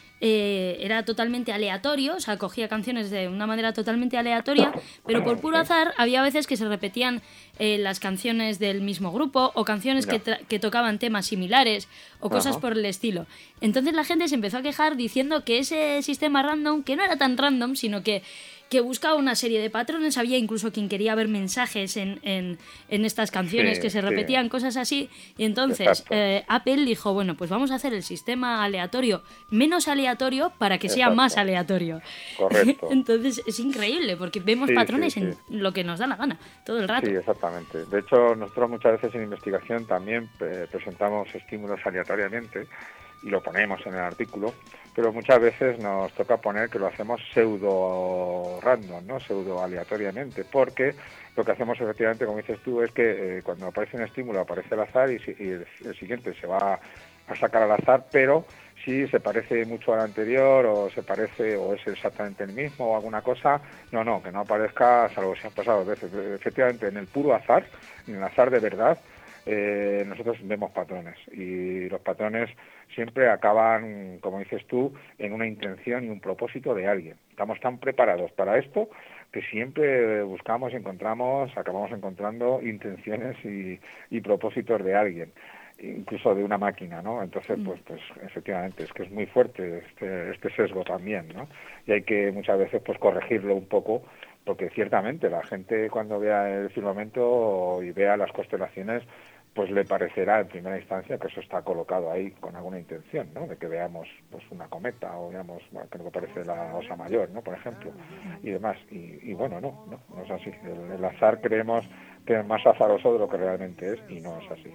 era totalmente aleatorio, o sea, cogía canciones de una manera totalmente aleatoria, pero por puro azar había veces que se repetían las canciones del mismo grupo o canciones que tocaban temas similares o cosas por el estilo. Entonces la gente se empezó a quejar diciendo que ese sistema random, que no era tan random, sino que buscaba una serie de patrones. Había incluso quien quería ver mensajes en estas canciones, que se repetían cosas así, y entonces Apple dijo, bueno, pues vamos a hacer el sistema aleatorio menos aleatorio para que sea más aleatorio. Correcto. Entonces es increíble porque vemos patrones en lo que nos da la gana todo el rato. Sí, exactamente. De hecho, nosotros muchas veces en investigación también presentamos estímulos aleatoriamente y lo ponemos en el artículo, pero muchas veces nos toca poner que lo hacemos pseudo random, ¿no?, pseudo aleatoriamente, porque lo que hacemos efectivamente, como dices tú, es que cuando aparece un estímulo aparece al azar y el siguiente se va a sacar al azar, pero si se parece mucho al anterior o se parece o es exactamente el mismo o alguna cosa, no, que no aparezca, salvo si han pasado veces. Efectivamente, en el puro azar, en el azar de verdad, nosotros vemos patrones, y los patrones siempre acaban, como dices tú, en una intención y un propósito de alguien. Estamos tan preparados para esto que siempre buscamos y acabamos encontrando intenciones y propósitos de alguien, incluso de una máquina, ¿no? Entonces, pues efectivamente, es que es muy fuerte este sesgo también, ¿no? Y hay que muchas veces pues corregirlo un poco, porque ciertamente la gente cuando vea el firmamento y vea las constelaciones, pues le parecerá en primera instancia que eso está colocado ahí con alguna intención, ¿no?, de que veamos pues una cometa o veamos, bueno, creo que parece la Osa Mayor, ¿no?, por ejemplo, y demás. Y bueno, no es así. El azar creemos que es más azaroso de lo que realmente es, y no es así.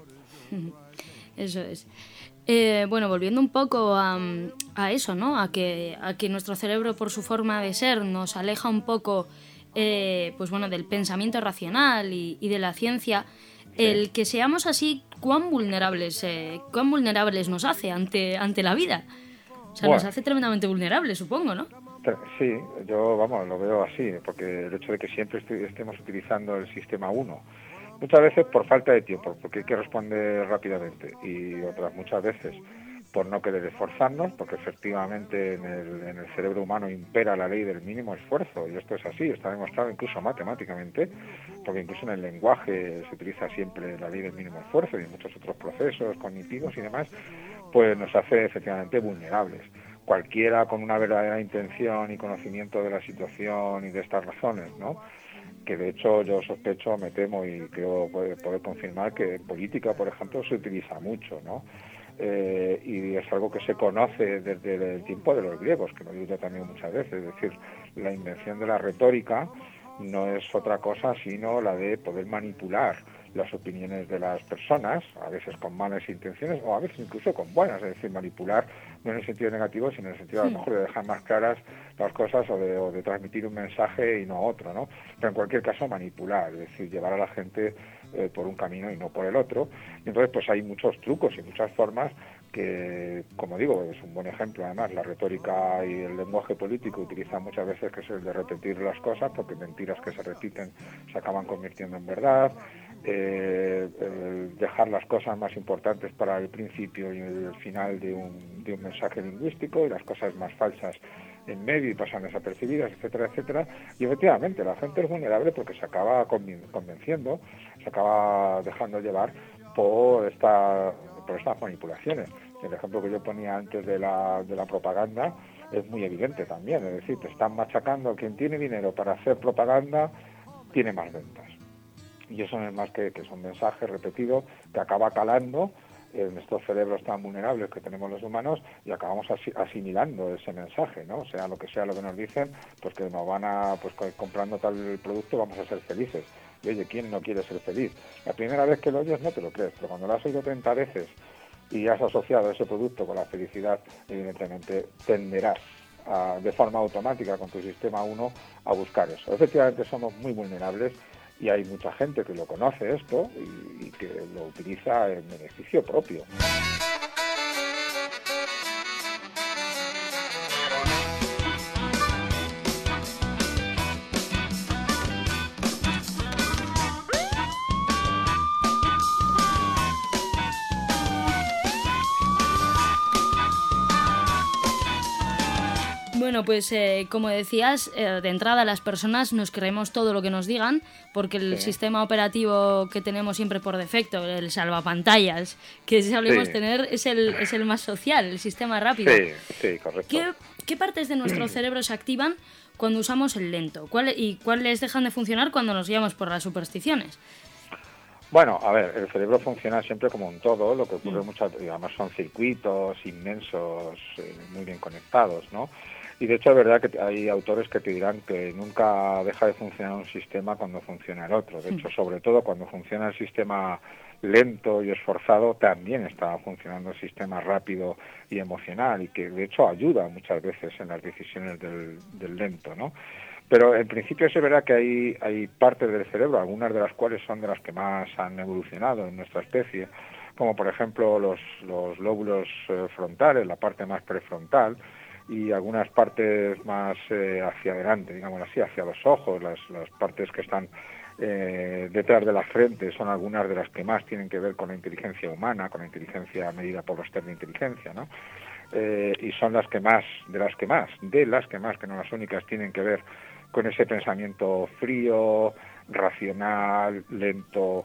Eso es. Bueno, volviendo un poco a eso, ¿no?, a que nuestro cerebro, por su forma de ser, nos aleja un poco pues bueno, del pensamiento racional y de la ciencia. el que seamos así, ¿cuán vulnerables nos hace ante la vida? O sea, nos hace tremendamente vulnerables, supongo, ¿no? Sí, yo, lo veo así, porque el hecho de que siempre estemos utilizando el sistema 1, muchas veces por falta de tiempo, porque hay que responder rápidamente, y otras muchas veces por no querer esforzarnos, porque efectivamente en el cerebro humano impera la ley del mínimo esfuerzo, y esto es así, está demostrado incluso matemáticamente, porque incluso en el lenguaje se utiliza siempre la ley del mínimo esfuerzo y en muchos otros procesos cognitivos y demás, pues nos hace efectivamente vulnerables. Cualquiera con una verdadera intención y conocimiento de la situación y de estas razones, ¿no?, que de hecho yo sospecho, me temo y creo poder confirmar que en política, por ejemplo, se utiliza mucho, ¿no? Y es algo que se conoce desde el tiempo de los griegos, que lo digo yo también muchas veces, es decir, la invención de la retórica no es otra cosa sino la de poder manipular las opiniones de las personas, a veces con malas intenciones o a veces incluso con buenas, es decir, manipular no en el sentido negativo, sino en el sentido a lo mejor de dejar más claras las cosas o de transmitir un mensaje y no otro, ¿no? Pero en cualquier caso manipular, es decir, llevar a la gente por un camino y no por el otro. Y entonces pues hay muchos trucos y muchas formas que, como digo, es un buen ejemplo. Además, la retórica y el lenguaje político utilizan muchas veces que es el de repetir las cosas, porque mentiras que se repiten se acaban convirtiendo en verdad. Dejar las cosas más importantes para el principio y el final de un mensaje lingüístico, y las cosas más falsas en medio y pasan desapercibidas, etcétera, etcétera. Y efectivamente la gente es vulnerable porque se acaba convenciendo, se acaba dejando llevar por estas manipulaciones. El ejemplo que yo ponía antes de la propaganda es muy evidente también, es decir, te están machacando. Quien tiene dinero para hacer propaganda tiene más ventas, y eso no es más que es un mensaje repetido que acaba calando en estos cerebros tan vulnerables que tenemos los humanos, y acabamos asimilando ese mensaje, ¿no? O sea lo que nos dicen, pues que nos van a, pues comprando tal producto vamos a ser felices. Y oye, ¿quién no quiere ser feliz? La primera vez que lo oyes no te lo crees, pero cuando lo has oído 30 veces y has asociado ese producto con la felicidad, evidentemente tenderás de forma automática con tu sistema 1 a buscar eso. Efectivamente somos muy vulnerables, y hay mucha gente que lo conoce esto y que lo utiliza en beneficio propio. Bueno, pues como decías, de entrada las personas nos creemos todo lo que nos digan, porque el sistema operativo que tenemos siempre por defecto, el salvapantallas, que solemos tener, es el más social, el sistema rápido. Sí, correcto. ¿Qué partes de nuestro cerebro se activan cuando usamos el lento? ¿Cuáles dejan de funcionar cuando nos guiamos por las supersticiones? Bueno, a ver, el cerebro funciona siempre como un todo, lo que ocurre muchas, además son circuitos inmensos, muy bien conectados, ¿no? Y de hecho es verdad que hay autores que te dirán que nunca deja de funcionar un sistema cuando funciona el otro. De hecho, sobre todo cuando funciona el sistema lento y esforzado, también está funcionando el sistema rápido y emocional, y que de hecho ayuda muchas veces en las decisiones del lento, ¿no? Pero en principio es verdad que hay partes del cerebro, algunas de las cuales son de las que más han evolucionado en nuestra especie, como por ejemplo los lóbulos frontales, la parte más prefrontal, y algunas partes más hacia adelante, digamos así, hacia los ojos, las partes que están detrás de la frente son algunas de las que más tienen que ver con la inteligencia humana, con la inteligencia medida por los test de inteligencia, ¿no? Y son las que más, que no las únicas, tienen que ver con ese pensamiento frío, racional, lento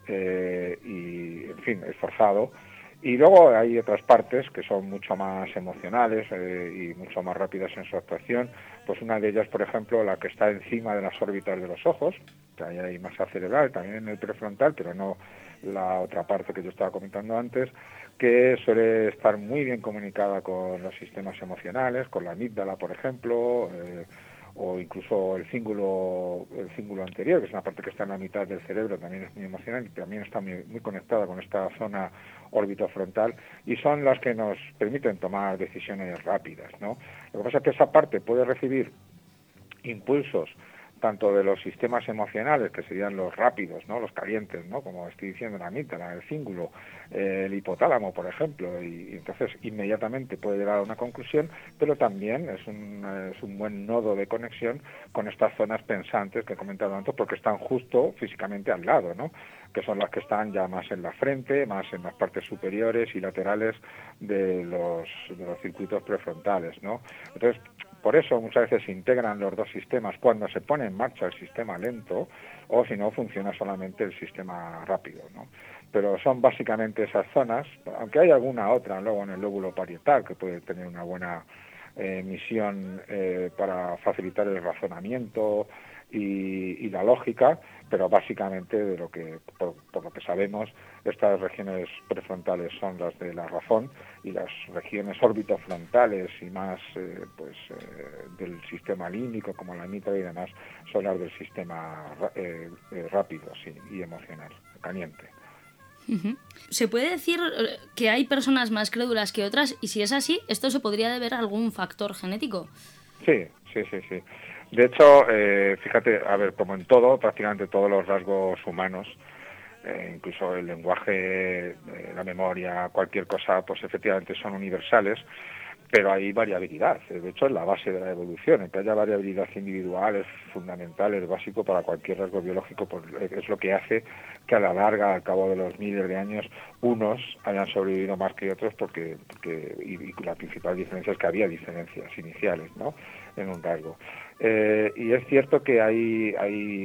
y, en fin, esforzado. Y luego hay otras partes que son mucho más emocionales y mucho más rápidas en su actuación. Pues una de ellas, por ejemplo, la que está encima de las órbitas de los ojos, que ahí hay masa cerebral, también en el prefrontal, pero no la otra parte que yo estaba comentando antes, que suele estar muy bien comunicada con los sistemas emocionales, con la amígdala, por ejemplo, o incluso el cíngulo anterior, que es una parte que está en la mitad del cerebro, también es muy emocional y también está muy conectada con esta zona orbitofrontal, y son las que nos permiten tomar decisiones rápidas, ¿no? Lo que pasa es que esa parte puede recibir impulsos tanto de los sistemas emocionales, que serían los rápidos, ¿no? Los calientes, ¿no? Como estoy diciendo, la amígdala, el cíngulo, el hipotálamo, por ejemplo, y entonces inmediatamente puede llegar a una conclusión, pero también es un buen nodo de conexión con estas zonas pensantes que he comentado antes, porque están justo físicamente al lado, ¿no? Que son las que están ya más en la frente, más en las partes superiores y laterales de los circuitos prefrontales, ¿no? Entonces, por eso muchas veces se integran los dos sistemas cuando se pone en marcha el sistema lento, o si no funciona solamente el sistema rápido, ¿no? Pero son básicamente esas zonas, aunque hay alguna otra luego en el lóbulo parietal que puede tener una buena misión para facilitar el razonamiento y la lógica, pero básicamente de lo que por lo que sabemos, estas regiones prefrontales son las de la razón, y las regiones orbitofrontales y más del sistema límbico, como la amígdala y demás, son las del sistema rápido, sí, y emocional, caliente. Uh-huh. ¿Se puede decir que hay personas más crédulas que otras? Y si es así, ¿esto se podría deber a algún factor genético? Sí. De hecho, fíjate, a ver, como en todo, prácticamente todos los rasgos humanos, incluso el lenguaje, la memoria, cualquier cosa, pues efectivamente son universales, pero hay variabilidad. De hecho, es la base de la evolución. El que haya variabilidad individual es fundamental, es básico para cualquier rasgo biológico, pues es lo que hace que a la larga, al cabo de los miles de años, unos hayan sobrevivido más que otros, porque la principal diferencia es que había diferencias iniciales, ¿no?, en un rasgo. Y es cierto que hay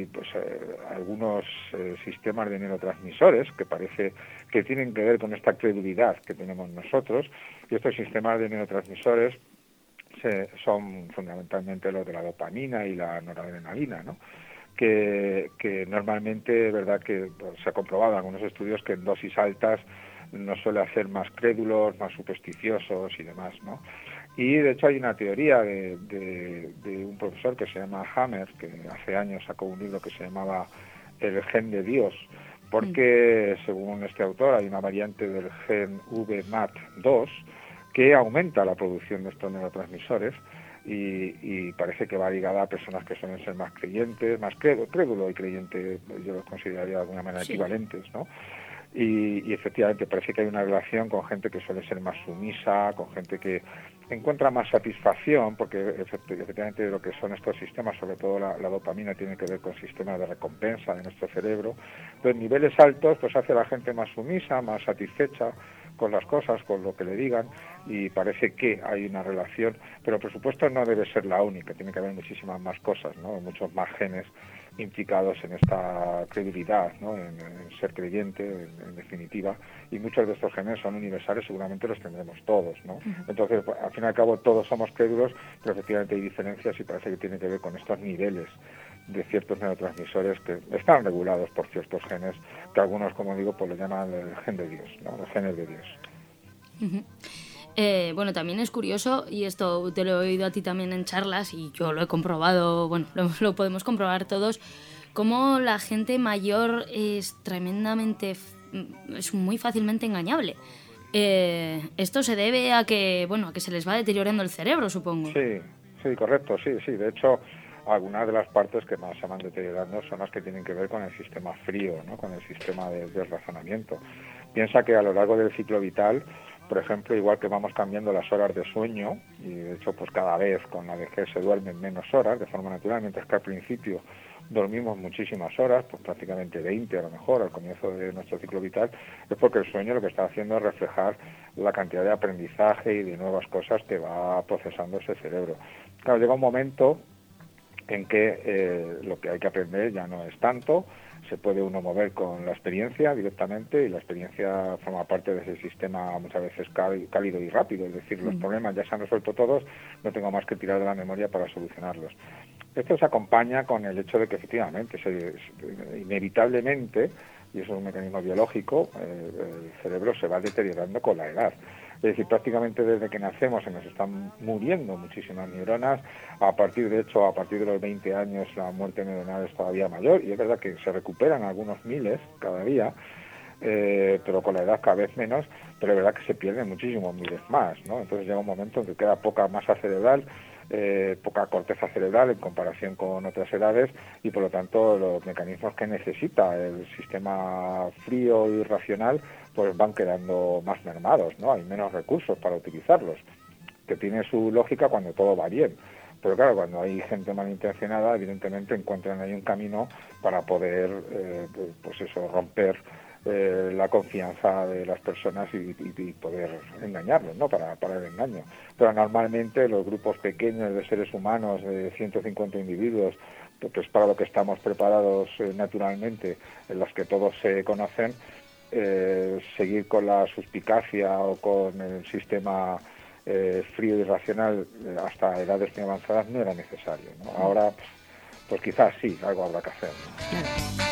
algunos sistemas de neurotransmisores que parece que tienen que ver con esta credulidad que tenemos nosotros, y estos sistemas de neurotransmisores son fundamentalmente los de la dopamina y la noradrenalina, ¿no?, que normalmente, verdad que se ha comprobado en algunos estudios que en dosis altas nos suele hacer más crédulos, más supersticiosos y demás, ¿no? Y de hecho hay una teoría de un profesor que se llama Hammer, que hace años sacó un libro que se llamaba El gen de Dios, porque según este autor hay una variante del gen VMAT2 que aumenta la producción de estos neurotransmisores, y parece que va ligada a personas que suelen ser más creyentes, más crédulo y creyente, yo los consideraría de alguna manera equivalentes, ¿no? Y efectivamente parece que hay una relación con gente que suele ser más sumisa, con gente que encuentra más satisfacción, porque efectivamente lo que son estos sistemas, sobre todo la dopamina, tiene que ver con sistemas de recompensa de nuestro cerebro. Entonces, niveles altos pues hace a la gente más sumisa, más satisfecha con las cosas, con lo que le digan, y parece que hay una relación, pero por supuesto no debe ser la única, tiene que haber muchísimas más cosas, ¿no?, muchos más genes implicados en esta credibilidad, ¿no?, en ser creyente, en definitiva, y muchos de estos genes son universales, seguramente los tendremos todos, ¿no? Entonces, al fin y al cabo, todos somos crédulos, pero efectivamente hay diferencias, y parece que tiene que ver con estos niveles de ciertos neurotransmisores que están regulados por ciertos genes, que algunos, como digo, pues lo llaman el gen de Dios, ¿no?, los genes de Dios. Uh-huh. Bueno, también es curioso, y esto te lo he oído a ti también en charlas, y yo lo he comprobado, bueno, lo podemos comprobar todos, cómo la gente mayor es muy fácilmente engañable. Esto se debe a que se les va deteriorando el cerebro, supongo. Sí, correcto, sí. De hecho, algunas de las partes que más se van deteriorando son las que tienen que ver con el sistema frío, ¿no?, con el sistema de razonamiento. Piensa que a lo largo del ciclo vital, por ejemplo, igual que vamos cambiando las horas de sueño, y de hecho pues cada vez con la vejez se duermen menos horas de forma natural, mientras que al principio dormimos muchísimas horas, pues prácticamente 20 a lo mejor al comienzo de nuestro ciclo vital, es porque el sueño lo que está haciendo es reflejar la cantidad de aprendizaje y de nuevas cosas que va procesando ese cerebro. Claro, llega un momento en que lo que hay que aprender ya no es tanto, se puede uno mover con la experiencia directamente, y la experiencia forma parte de ese sistema muchas veces cálido y rápido, es decir, los problemas ya se han resuelto todos, no tengo más que tirar de la memoria para solucionarlos. Esto se acompaña con el hecho de que efectivamente, inevitablemente, y eso es un mecanismo biológico, el cerebro se va deteriorando con la edad. Es decir, prácticamente desde que nacemos se nos están muriendo muchísimas neuronas. A partir de los 20 años la muerte neuronal es todavía mayor, y es verdad que se recuperan algunos miles cada día, pero con la edad cada vez menos, pero es verdad que se pierden muchísimos miles más, ¿no? Entonces llega un momento en que queda poca masa cerebral, poca corteza cerebral en comparación con otras edades, y por lo tanto los mecanismos que necesita el sistema frío y racional pues van quedando más mermados, ¿no? Hay menos recursos para utilizarlos, que tiene su lógica cuando todo va bien. Pero claro, cuando hay gente malintencionada, evidentemente encuentran ahí un camino para poder, pues eso, romper la confianza de las personas y poder engañarlos, ¿no? Para el engaño. Pero normalmente los grupos pequeños de seres humanos, de 150 individuos, que es para lo que estamos preparados naturalmente, en los que todos se conocen, seguir con la suspicacia o con el sistema frío y racional hasta edades muy avanzadas no era necesario, ¿no? Ahora, pues quizás sí, algo habrá que hacer, ¿no?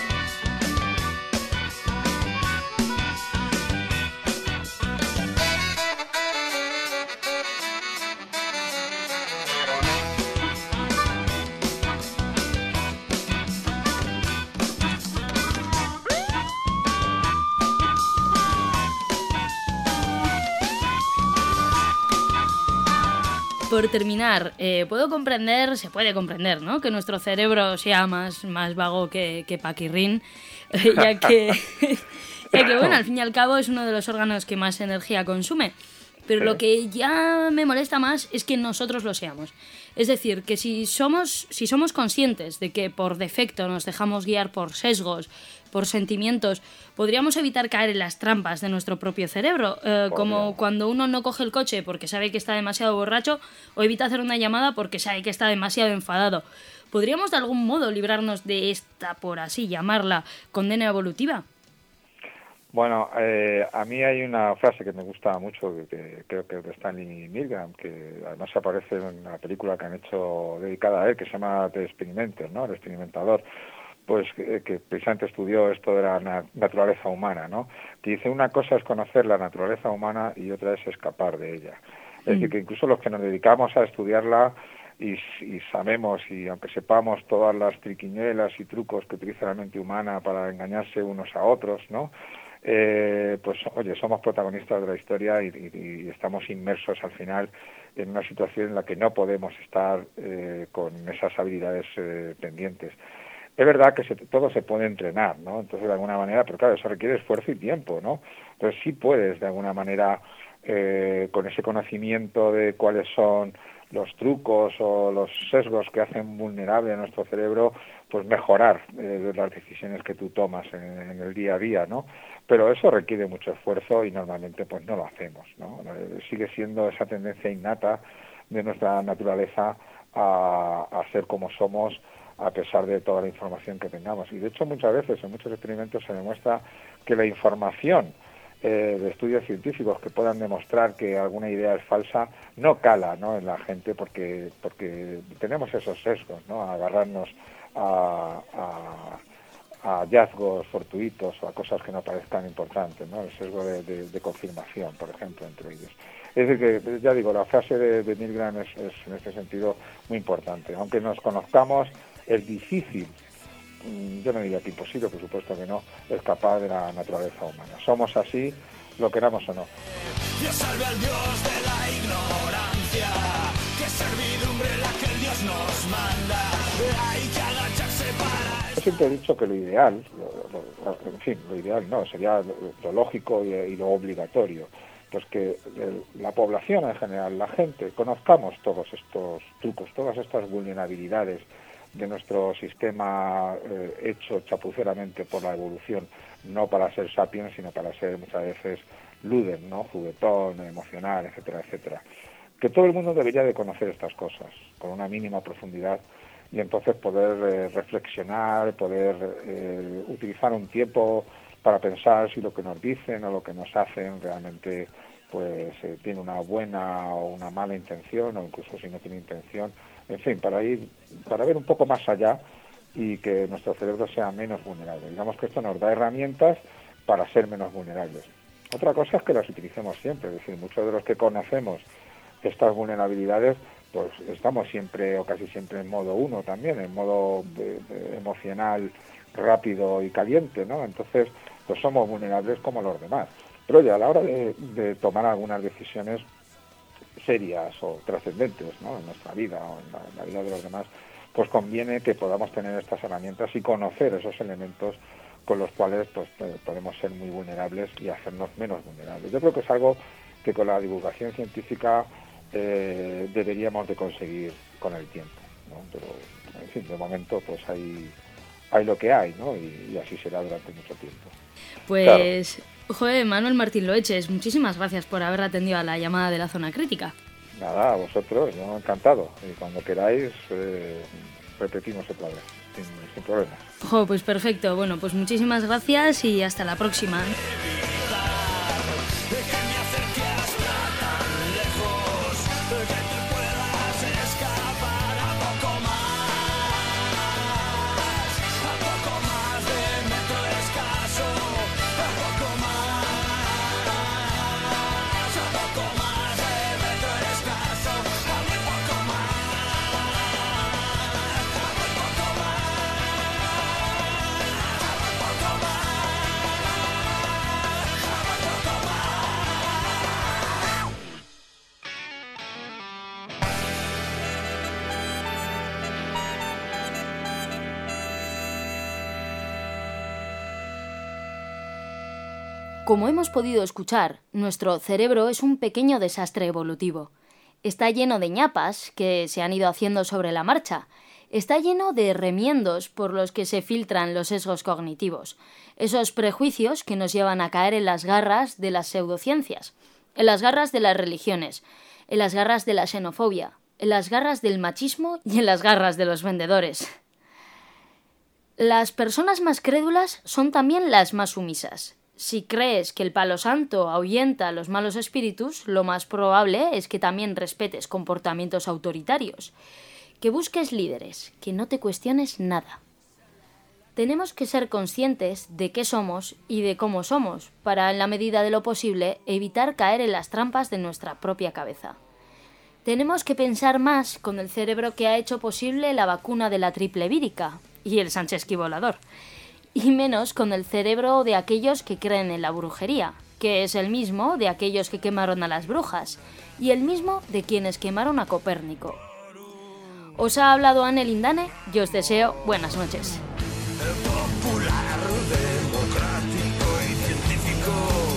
Por terminar, se puede comprender, ¿no? Que nuestro cerebro sea más vago que Paquirrín, ya que, bueno, al fin y al cabo es uno de los órganos que más energía consume. Pero lo que ya me molesta más es que nosotros lo seamos. Es decir, que si somos conscientes de que por defecto nos dejamos guiar por sesgos, por sentimientos, podríamos evitar caer en las trampas de nuestro propio cerebro, como cuando uno no coge el coche porque sabe que está demasiado borracho o evita hacer una llamada porque sabe que está demasiado enfadado. ¿Podríamos de algún modo librarnos de esta, por así llamarla, condena evolutiva? Bueno, a mí hay una frase que me gusta mucho, que creo que es de Stanley Milgram, que además aparece en una película que han hecho dedicada a él, que se llama The Experimenter, ¿no? El experimentador, pues que precisamente estudió esto de la naturaleza humana, ¿no? Que dice, una cosa es conocer la naturaleza humana y otra es escapar de ella. Es decir, que incluso los que nos dedicamos a estudiarla y sabemos, y aunque sepamos todas las triquiñuelas y trucos que utiliza la mente humana para engañarse unos a otros, ¿no? Pues oye, somos protagonistas de la historia y estamos inmersos al final en una situación en la que no podemos estar con esas habilidades pendientes. Es verdad que todo se puede entrenar, ¿no? Entonces, de alguna manera, pero claro, eso requiere esfuerzo y tiempo, ¿no? Entonces sí puedes, de alguna manera, con ese conocimiento de cuáles son los trucos o los sesgos que hacen vulnerable a nuestro cerebro, pues mejorar las decisiones que tú tomas en el día a día, ¿no? Pero eso requiere mucho esfuerzo y normalmente pues no lo hacemos, ¿no? Sigue siendo esa tendencia innata de nuestra naturaleza a ser como somos, a pesar de toda la información que tengamos. Y de hecho muchas veces en muchos experimentos se demuestra que la información de estudios científicos que puedan demostrar que alguna idea es falsa no cala, ¿no? En la gente porque tenemos esos sesgos, ¿no? A agarrarnos a hallazgos fortuitos o a cosas que no parezcan importantes, ¿no? El sesgo de confirmación, por ejemplo, entre ellos. Es decir, que ya digo, la frase de Milgram es en este sentido muy importante. Aunque nos conozcamos, es difícil, yo no diría que imposible, por supuesto que no, escapar de la naturaleza humana. Somos así, lo queramos o no. Dios salve al Dios de la ignorancia, que servidumbre la que el Dios nos manda, hay que agacharse para... Yo siempre he dicho que lo ideal, lo ideal no, sería lo lógico y lo obligatorio, pues que la población en general, la gente, conozcamos todos estos trucos, todas estas vulnerabilidades de nuestro sistema hecho chapuceramente por la evolución, no para ser sapiens, sino para ser muchas veces lúder, ¿no? Juguetón, emocional, etcétera, etcétera. Que todo el mundo debería de conocer estas cosas con una mínima profundidad y entonces poder reflexionar, poder utilizar un tiempo para pensar si lo que nos dicen o lo que nos hacen realmente pues tiene una buena o una mala intención, o incluso si no tiene intención. En fin, para ver un poco más allá y que nuestro cerebro sea menos vulnerable. Digamos que esto nos da herramientas para ser menos vulnerables. Otra cosa es que las utilicemos siempre, es decir, muchos de los que conocemos estas vulnerabilidades, pues estamos siempre o casi siempre en modo 1 también, en modo emocional rápido y caliente, ¿no? Entonces, pues somos vulnerables como los demás. Pero oye, a la hora de tomar algunas decisiones, serias o trascendentes, ¿no?, en nuestra vida o en la vida de los demás, pues conviene que podamos tener estas herramientas y conocer esos elementos con los cuales pues podemos ser muy vulnerables y hacernos menos vulnerables. Yo creo que es algo que con la divulgación científica deberíamos de conseguir con el tiempo, ¿no? Pero, en fin, de momento pues hay lo que hay, ¿no? Y así será durante mucho tiempo. Pues, claro. Joder, Manuel Martín Loeches, muchísimas gracias por haber atendido a la llamada de la Zona Crítica. Nada, a vosotros, yo encantado. Y cuando queráis, repetimos otra vez, sin problemas. Pues perfecto. Bueno, pues muchísimas gracias y hasta la próxima. Como hemos podido escuchar, nuestro cerebro es un pequeño desastre evolutivo. Está lleno de ñapas que se han ido haciendo sobre la marcha. Está lleno de remiendos por los que se filtran los sesgos cognitivos, esos prejuicios que nos llevan a caer en las garras de las pseudociencias, en las garras de las religiones, en las garras de la xenofobia, en las garras del machismo y en las garras de los vendedores. Las personas más crédulas son también las más sumisas. Si crees que el palo santo ahuyenta a los malos espíritus, lo más probable es que también respetes comportamientos autoritarios, que busques líderes, que no te cuestiones nada. Tenemos que ser conscientes de qué somos y de cómo somos, para, en la medida de lo posible, evitar caer en las trampas de nuestra propia cabeza. Tenemos que pensar más con el cerebro que ha hecho posible la vacuna de la triple vírica y el Sánchez volador, y menos con el cerebro de aquellos que creen en la brujería, que es el mismo de aquellos que quemaron a las brujas, y el mismo de quienes quemaron a Copérnico. Os ha hablado Anne Lindane, yo os deseo buenas noches. Popular, democrático y científico,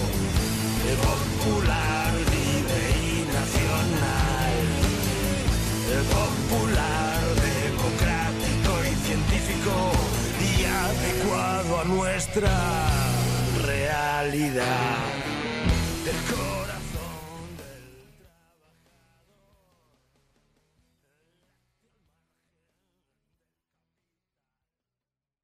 popular, libre y nacional, popular, democrático y científico, y adecuado a nuestra realidad. El corazón